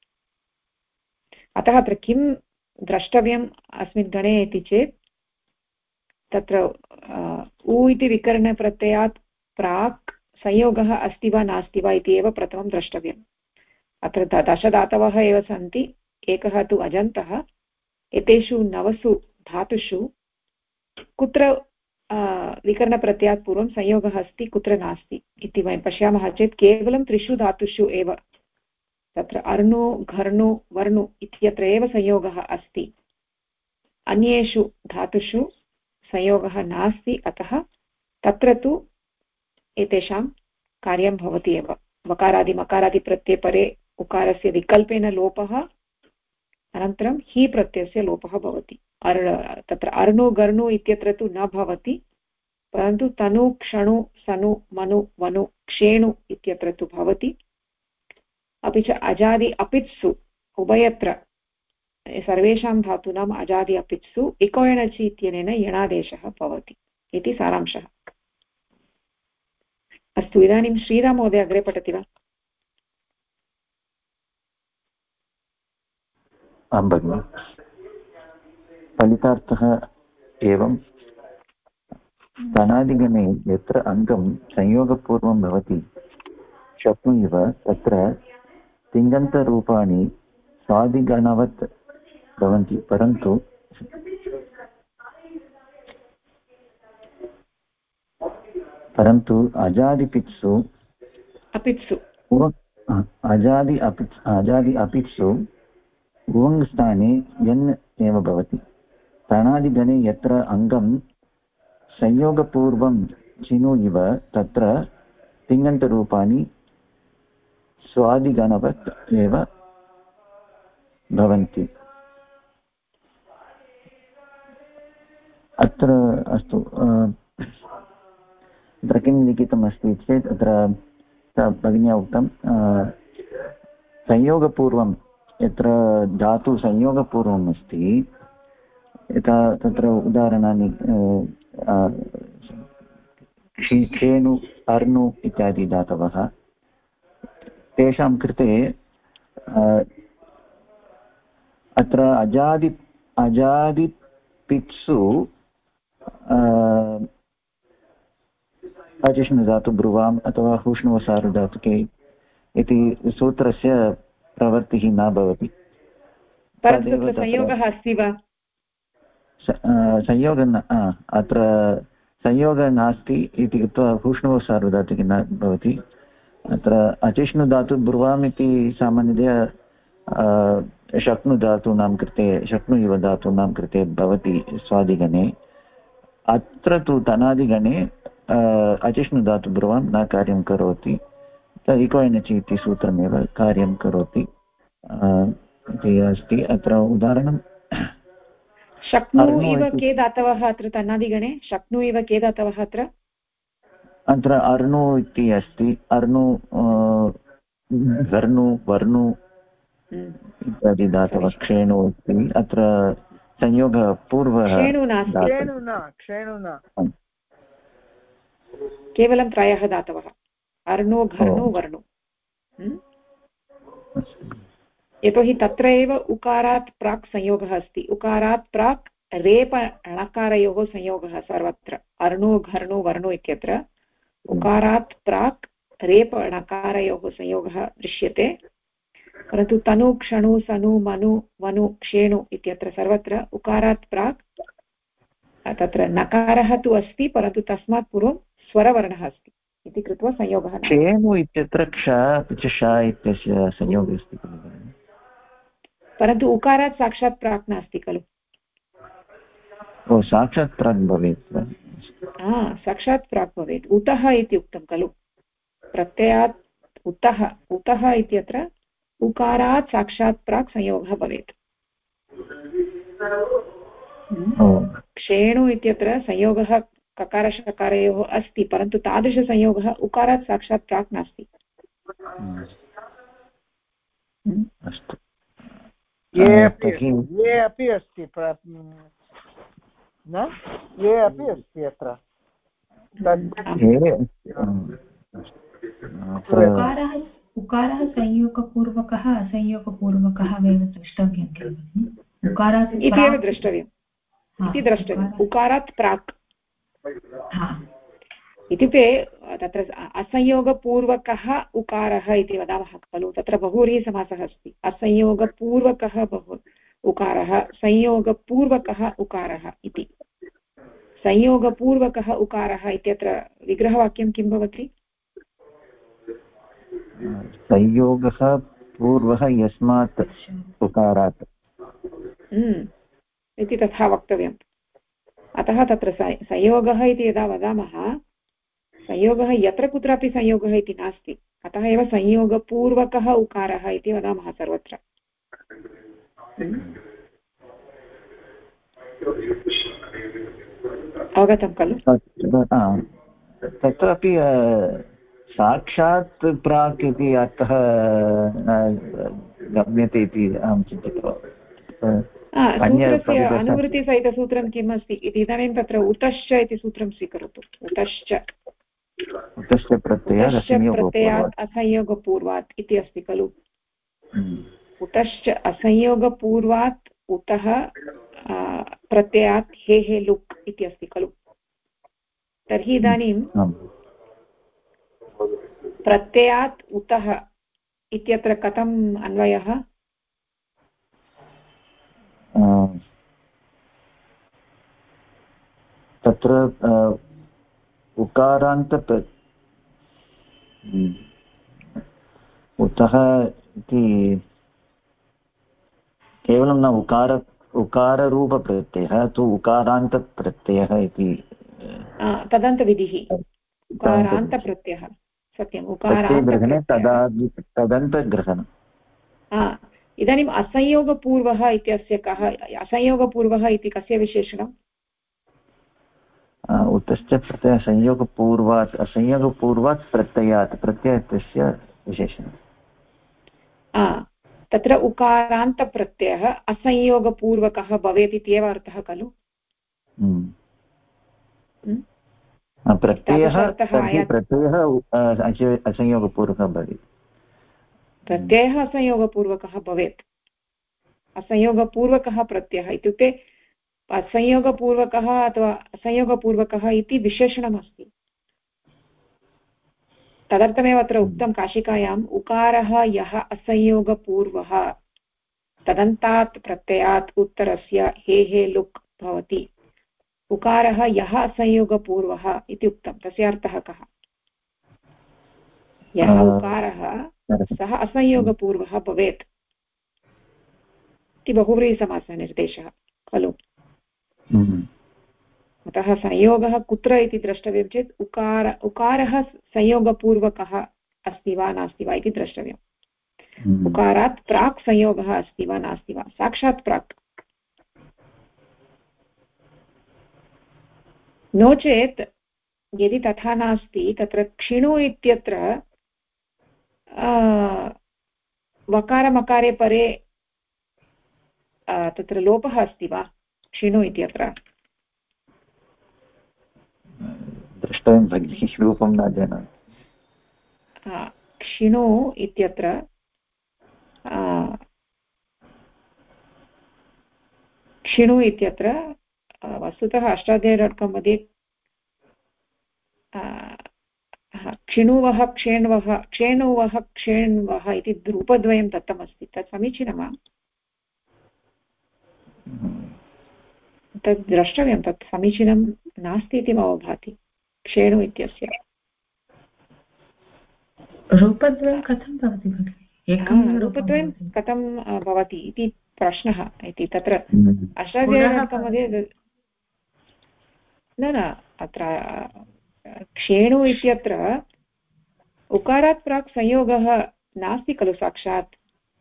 अतः अत्र किं द्रष्टव्यम् अस्मिन् गणे इति चेत् तत्र उ इति विकरणप्रत्ययात् प्राक् संयोगः अस्ति वा नास्ति वा इति एव प्रथमं द्रष्टव्यम्। अत्र दशधातवः एव सन्ति, एकः तु अजन्तः। एतेषु नवसु धातुषु कुत्र विकरणप्रत्ययात् पूर्वं संयोगः अस्ति, कुत्र नास्ति इति वयं पश्यामः चेत् केवलं त्रिषु धातुषु एव तत्र अर्णु घर्णु वर्णु इत्यत्र एव संयोगः अस्ति। अन्येषु धातुषु संयोगः नास्ति, अतः तत्र तु एतेषां कार्यं भवति एव। वकारादि मकारादि प्रत्ययपरे उकारस्य विकल्पेन लोपः, अनन्तरं हि प्रत्ययस्य लोपः भवति। तत्र अर्णु गर्णु इत्यत्र तु न भवति, परन्तु तनु क्षणु सनु मनु वनु क्षेणु इत्यत्र तु भवति। अपि च अजादि अपित्सु उभयत्र सर्वेषां धातूनाम् अजादि अपित्सु इको एणचि इत्यनेन यणादेशः भवति इति सारांशः। अस्तु, इदानीं श्रीराम महोदय अग्रे पठति वा? आं भगिनि फलितार्थः एवं स्तनादिगणे यत्र अङ्गं संयोगपूर्वं भवति शक्नुयुव तत्र तिङन्तरूपाणि स्वादिगणवत् भवन्ति परन्तु अजादिपित्सु अपित्सु उवङ् स्थाने यन् एव भवति स्तनादिगणे यत्र अङ्गं संयोगपूर्वं चिनु इव तत्र तिङन्तरूपाणि स्वादिगणवत् एव भवन्ति। अत्र अस्तु अत्र किं लिखितमस्ति चेत् अत्र भगिन्या उक्तं संयोगपूर्वं यत्र धातु संयोगपूर्वम् अस्ति यथा तत्र उदाहरणानि क्षेनु अर्नु इत्यादि धातवः तेषां कृते अत्र अजादिपित्सु अजिष्णुधातु ब्रुवाम् अथवा हूष्णुवसारुधातुके इति सूत्रस्य प्रवृत्तिः न भवति। संयोगः अस्ति वा? संयोगः अत्र संयोगः नास्ति इति कृत्वा हूष्णुवसारुधातुके न भवति। अत्र अजिष्णुधातु ब्रुवाम् इति सामान्यतया शक्नुधातूनां कृते शक्नु इव धातूनां कृते भवति स्वादिगणे। अत्र तु तनादिगणे अजिष्णुधातु ब्रुवां न कार्यं करोति इकोयनचि इति सूत्रमेव कार्यं करोति इति अस्ति। अत्र उदाहरणं शक्नु इव के धातवः अत्र तन्नादिगणे शक्नु इव के धातवः अत्र अर्णु इति अस्ति। अर्णु घर्नु वर्णु इत्यादि धातवः क्षेणु अस्ति। अत्र संयोगः पूर्वः केवलं त्रयः धातवः अर्णु घर्नु वर्णु। यतोहि तत्र एव उकारात् प्राक् संयोगः अस्ति। उकारात् प्राक् रेप णकारयोः संयोगः सर्वत्र अर्णु घर्नु वर्णु इत्यत्र उकारात् प्राक् रेप णकारयोः संयोगः दृश्यते। परन्तु तनु क्षणु सनु मनु वनु क्षेणु इत्यत्र सर्वत्र उकारात् प्राक् तत्र नकारः तु अस्ति परन्तु तस्मात् पूर्वं स्वरवर्णः अस्ति इति कृत्वा संयोगः। क्षेणु इत्यत्र क्ष अपि च श इत्यस्य संयोगः अस्ति खलु, परन्तु उकारात् साक्षात् प्राक् नास्ति खलु। साक्षात् प्राक् भवेत्। साक्षात् प्राक् भवेत्। उतः इति उक्तं खलु प्रत्ययात् उतः इत्यत्र उकारात् साक्षात् प्राक् संयोगः भवेत्। क्षेणु इत्यत्र संयोगः ककारशकारयोः अस्ति परन्तु तादृशसंयोगः उकारात् साक्षात् प्राक् नास्ति। ये अपि अस्ति न ये अपि अस्ति अत्र उकारः संयोगपूर्वकः असंयोगपूर्वकः एव द्रष्टव्यं खलु। उकारात् इत्येव द्रष्टव्यम् इति द्रष्टव्यम्। उकारात् प्राक् इत्युक्ते तत्र असंयोगपूर्वकः उकारः इति वदामः खलु। तत्र बहुव्रीहिसमासः अस्ति। असंयोगपूर्वकः उकारः संयोगपूर्वकः उकारः इति। संयोगपूर्वकः उकारः इत्यत्र विग्रहवाक्यं किं भवति? संयोगः पूर्वः यस्मात् उकारात् इति तथा वक्तव्यम्। अतः तत्र संयोगः इति यदा वदामः संयोगः यत्र कुत्रापि संयोगः इति नास्ति। अतः एव संयोगपूर्वकः उकारः इति वदामः सर्वत्र। अवगतं खलु? तत्रापि साक्षात् प्राक् इति अर्थः गम्यते इति अहं चिन्तितवान्। सूत्रस्य अनुवृत्तिसहितसूत्रं किम् अस्ति इति इदानीं तत्र उतश्च इति सूत्रं स्वीकरोतु। उतश्च प्रत्ययात् असंयोगपूर्वात् इति अस्ति खलु। उतश्च असंयोगपूर्वात् उतः प्रत्ययात् हे हे लुक् इति अस्ति खलु। तर्हि इदानीं प्रत्ययात् उतः इत्यत्र कथम् अन्वयः? तत्र उकारान्त उतः इति केवलं न उकाररूपप्रत्ययः तु उकारान्तप्रत्ययः इति तदन्तविधिः उकारान्तप्रत्ययः सत्यम् उकारान्तग्रहणे तदन्तग्रहणम्। इदानीम् असंयोगपूर्वः इत्यस्य कः असंयोगपूर्वः इति कस्य विशेषणम्? उतश्च प्रत्ययः असंयोगपूर्वात् प्रत्ययात् प्रत्ययस्य विशेषणम्। तत्र उकारान्तप्रत्ययः असंयोगपूर्वकः भवेत् इत्येव अर्थः खलु। प्रत्ययः असंयोगपूर्वकः भवेत्। प्रत्ययः असंयोगपूर्वकः भवेत्। असंयोगपूर्वकः प्रत्ययः इत्युक्ते असंयोगपूर्वकः अथवा असंयोगपूर्वकः इति विशेषणमस्ति। तदर्थमेव अत्र उक्तं काशिकायाम् उकारः यः असंयोगपूर्वः तदन्तात् प्रत्ययात् उत्तरस्य हे हे लुक् भवति। उकारः यः असंयोगपूर्वः इति उक्तं तस्य अर्थः कः? यः उकारः सः असंयोगपूर्वः भवेत् इति बहुव्रीहिसमासः निर्देशः खलु। अतः संयोगः कुत्र इति द्रष्टव्यं चेत् उकारः संयोगपूर्वकः अस्ति वा नास्ति वा इति द्रष्टव्यम्। उकारात् प्राक् संयोगः अस्ति वा नास्ति वा, साक्षात् प्राक्। नो चेत् यदि तथा नास्ति तत्र क्षिणु इत्यत्र वकारमकारे परे तत्र लोपः अस्ति वा? क्षिणु इत्यत्र द्रष्टव्यं भगिनि, रूपं न जानामि। क्षिणु इत्यत्र क्षिणु इत्यत्र वस्तुतः अष्टाध्यायी.com मध्ये क्षिणुवः क्षेण्वः क्षेणुवः क्षेण्वः इति रूपद्वयं दत्तमस्ति। तत् समीचीनं वा? तत् द्रष्टव्यं, तत् समीचीनं नास्ति इति मम भाति। क्षेणु इत्यस्य रूपद्वयं कथं भवति भगिनि? रूपद्वयं कथं भवति इति प्रश्नः इति तत्र अष्टाध्यायी.com मध्ये न अत्र क्षेणु इत्यत्र उकारात् प्राक् संयोगः नास्ति खलु साक्षात्।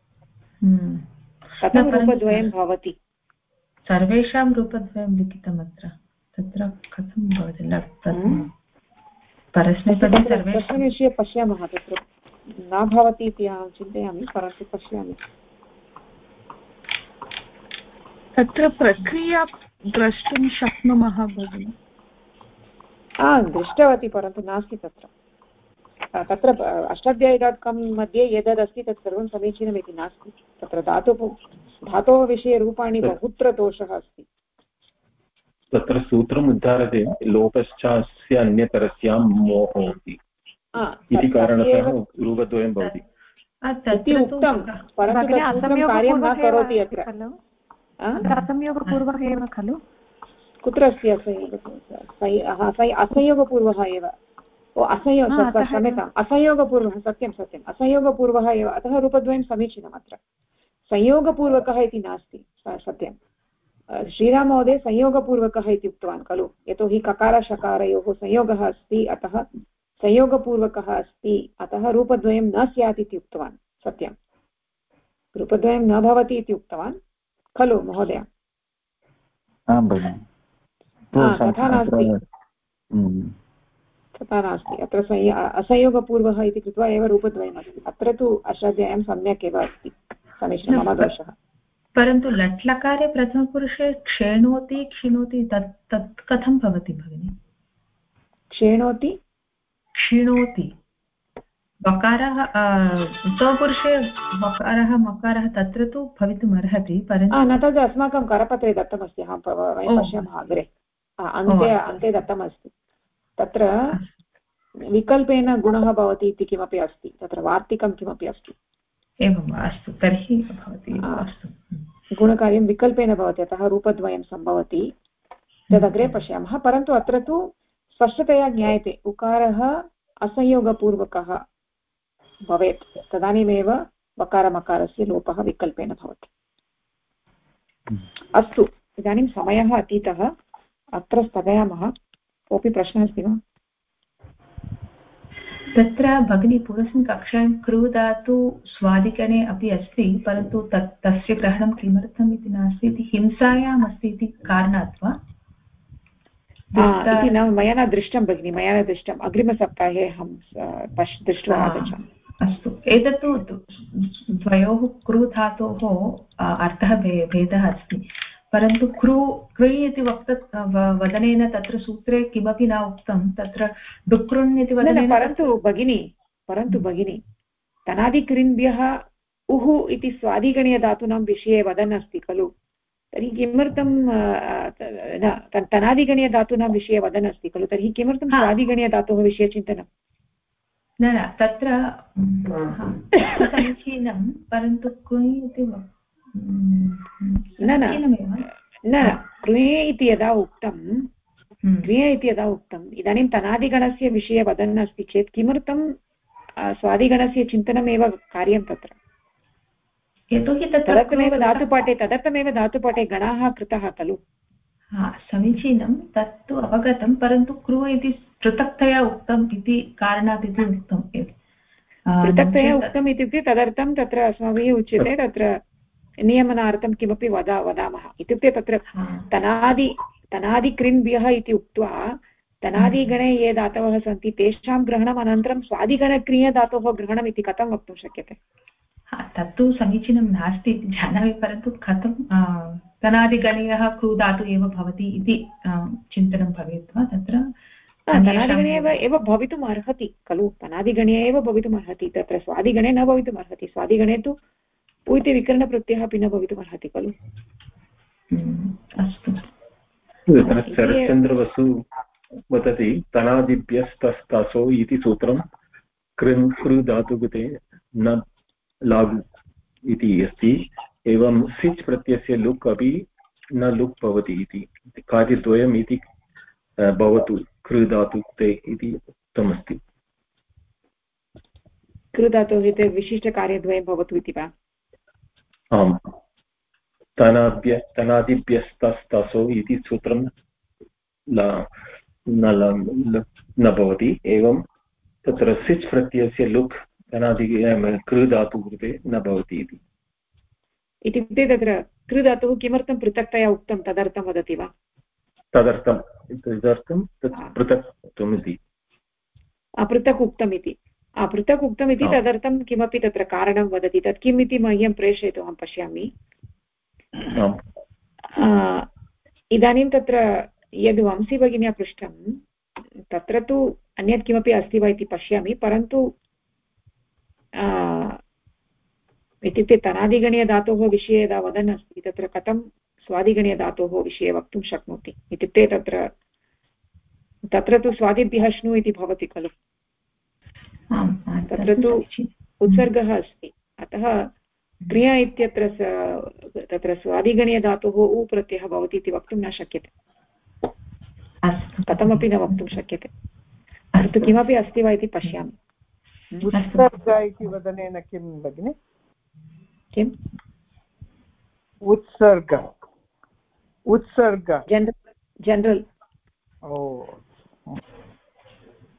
कथं रूपद्वयं भवति? सर्वेषां रूपद्वयं लिखितम् अत्र, तत्र कथं भवति? परस्मैपदे तस्मिन् विषये पश्यामः। तत्र न भवति इति अहं चिन्तयामि, परन्तु पश्यामि। तत्र प्रक्रिया द्रष्टुं शक्नुमः भगिनि? दृष्टवती, परन्तु नास्ति तत्र अष्टाध्यायी.com मध्ये यदस्ति तत् सर्वं समीचीनमिति नास्ति। तत्र धातोः विषये रूपाणि बहुत्र दोषः अस्ति। तत्र सूत्रम् उद्धारते लोपश्चास्य अन्यतरस्यां मोहोति इति कारणतः रूपद्वयं भवति इति उक्तं, परन्तु तत् कार्यं न करोति अत्र। असंयोगपूर्वः एव खलु? कुत्र अस्ति असंयोगपूर्वः एव? क्षम्यताम्, असंयोगपूर्वः, सत्यं सत्यम्, असंयोगपूर्वः एव। अतः रूपद्वयं समीचीनम्। अत्र संयोगपूर्वकः इति नास्ति, सत्यं। श्रीराममहोदय संयोगपूर्वकः इति उक्तवान् खलु, यतोहि ककारशकारयोः संयोगः अस्ति, अतः संयोगपूर्वकः अस्ति, अतः रूपद्वयं न स्यात् इति उक्तवान्। सत्यं, रूपद्वयं न भवति इति उक्तवान् खलु महोदय? तथा नास्ति, तथा नास्ति। अत्र असंयोगपूर्वः इति कृत्वा एव रूपद्वयमस्ति। अत्र तु अष्टाध्याय्यां सम्यक् एव अस्ति, समीचीनं, मम दोषः। परन्तु लट्लकारे प्रथमपुरुषे क्षेणोति क्षिणोति तत् कथं भवति भगिनि? क्षेणोति क्षिणोति वकारः उत्तमपुरुषे वकारः मकारः तत्र तु भवितुम् अर्हति, परन्तु न तद् अस्माकं करपत्रे दत्तमस्ति, अहं वयं पश्यामः अग्रे अन्ते दत्तमस्ति। तत्र विकल्पेन गुणः भवति इति किमपि अस्ति, तत्र वार्तिकं किमपि अस्ति। एवं वा, अस्तु तर्हि भवति। अस्तु, गुणकार्यं विकल्पेन भवति, अतः रूपद्वयं सम्भवति, तदग्रे पश्यामः। परन्तु अत्र तु स्पष्टतया ज्ञायते उकारः असंयोगपूर्वकः भवेत्, तदानीमेव वकारमकारस्य लोपः विकल्पेन भवति। अस्तु, इदानीं समयः अतीतः, अत्र स्थगयामः। कोऽपि प्रश्नः अस्ति वा? तत्र भगिनी पूर्वस्मिन् कक्षायां कृ धातु स्वादिगणे अपि अस्ति, परन्तु तस्य ग्रहणं किमर्थम् इति नास्ति इति हिंसायाम् अस्ति इति कारणात् वा इति न मया न दृष्टं भगिनि, मया न दृष्टम्। अग्रिमसप्ताहे अहं दृष्ट्वा आगच्छामि। अस्तु, एतत्तु द्वयोः कृ धातोः अर्थः भेदः अस्ति, परन्तु कृ इति वदनेन तत्र सूत्रे किमपि न उक्तं, तत्र डुकृन् इति वदनेन। परन्तु भगिनी तनादिकृन्भ्यः उः इति स्वादिगणीयधातूनां विषये वदन् अस्ति खलु, तर्हि किमर्थं तनादिगणीयधातूनां विषये वदन् अस्ति खलु, तर्हि किमर्थं स्वादिगणीयधातोः विषये चिन्तनं? न तत्र समीचीनं, परन्तु कृ इति न क्रिये इति यदा उक्तम् इदानीं तनादिगणस्य विषये वदन् अस्ति चेत् किमर्थं स्वादिगणस्य चिन्तनमेव कार्यं तत्र? यतोहि तदर्थमेव धातुपाठे गणाः कृतः खलु। समीचीनं, तत्तु अवगतं, परन्तु कृ इति पृथक्तया उक्तम् इति कारणात् इति उक्तम्। पृथक्तया उक्तम् इत्युक्ते तदर्थं तत्र अस्माभिः उच्यते, तत्र नियमनार्थं किमपि वदामः इत्युक्ते तत्र तनादिकृन्भ्यः इति उक्त्वा तनादिगणे ये धातवः सन्ति तेषां ग्रहणम् अनन्तरं स्वादिगणक्रियधातोः ग्रहणम् इति कथं वक्तुं शक्यते? तत्तु समीचीनं नास्ति इति जानामि, परन्तु कथं तनादिगणीयः कृ धातु एव भवति इति चिन्तनं भवेत् वा तत्र? तनादिगणे एव भवितुम् अर्हति खलु, तनादिगणे एव भवितुम् अर्हति, तत्र स्वादिगणे न भवितुम् अर्हति। स्वादिगणे तु उ इति विकरणप्रत्ययः अपि न भवितुम् अर्हति खलु। अस्तु, शरच्चन्द्रवसु वदति तनादिभ्यस्तस्तसो इति सूत्रं कृ धातुकृते न लागु इति अस्ति। एवं सिच् प्रत्ययस्य लुक् अपि न लुक् भवति इति कार्यद्वयम् इति भवतु कृ धातुकृते इति उक्तमस्ति। कृ धातोः इति विशिष्टकार्यद्वयं भवतु इति वा? आम्, तनादिभ्यस्तस्तसो इति सूत्रं न भवति। एवं तत्र सिच् प्रत्ययस्य लुक् तनादि कृ धातुः कृते न भवति इत्युक्ते तत्र कृ धातुः किमर्थं पृथक्तया उक्तं तदर्थं वदति वा? तदर्थं पृथक् उक्तम् इति पृथक् उक्तमिति तदर्थं किमपि तत्र कारणं वदति, तत् किम् इति मह्यं प्रेषयतु, अहं पश्यामि। इदानीं तत्र यद् वंशी भगिन्या पृष्टं तत्र तु अन्यत् किमपि अस्ति वा इति पश्यामि, परन्तु इत्युक्ते तनादिगणीयधातोः विषये यदा वदन् अस्ति तत्र कथं स्वादिगणीयधातोः विषये वक्तुं शक्नोति इत्युक्ते तत्र तु स्वादिभ्यः श्नु इति भवति खलु, तत्र तु उत्सर्गः अस्ति, अतः क्रिया इत्यत्र तत्र स्वादिगणीयधातोः उ प्रत्ययः भवति इति वक्तुं न शक्यते, कथमपि न वक्तुं शक्यते। परन्तु किमपि अस्ति वा इति पश्यामि। उत्सर्ग इति वदनेन किं भगिनि? किम्? उत्सर्ग जनरल्।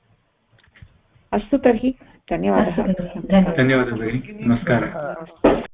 अस्तु तर्हि धन्यवादः। धन्यवादः भगिनि, नमस्कारः।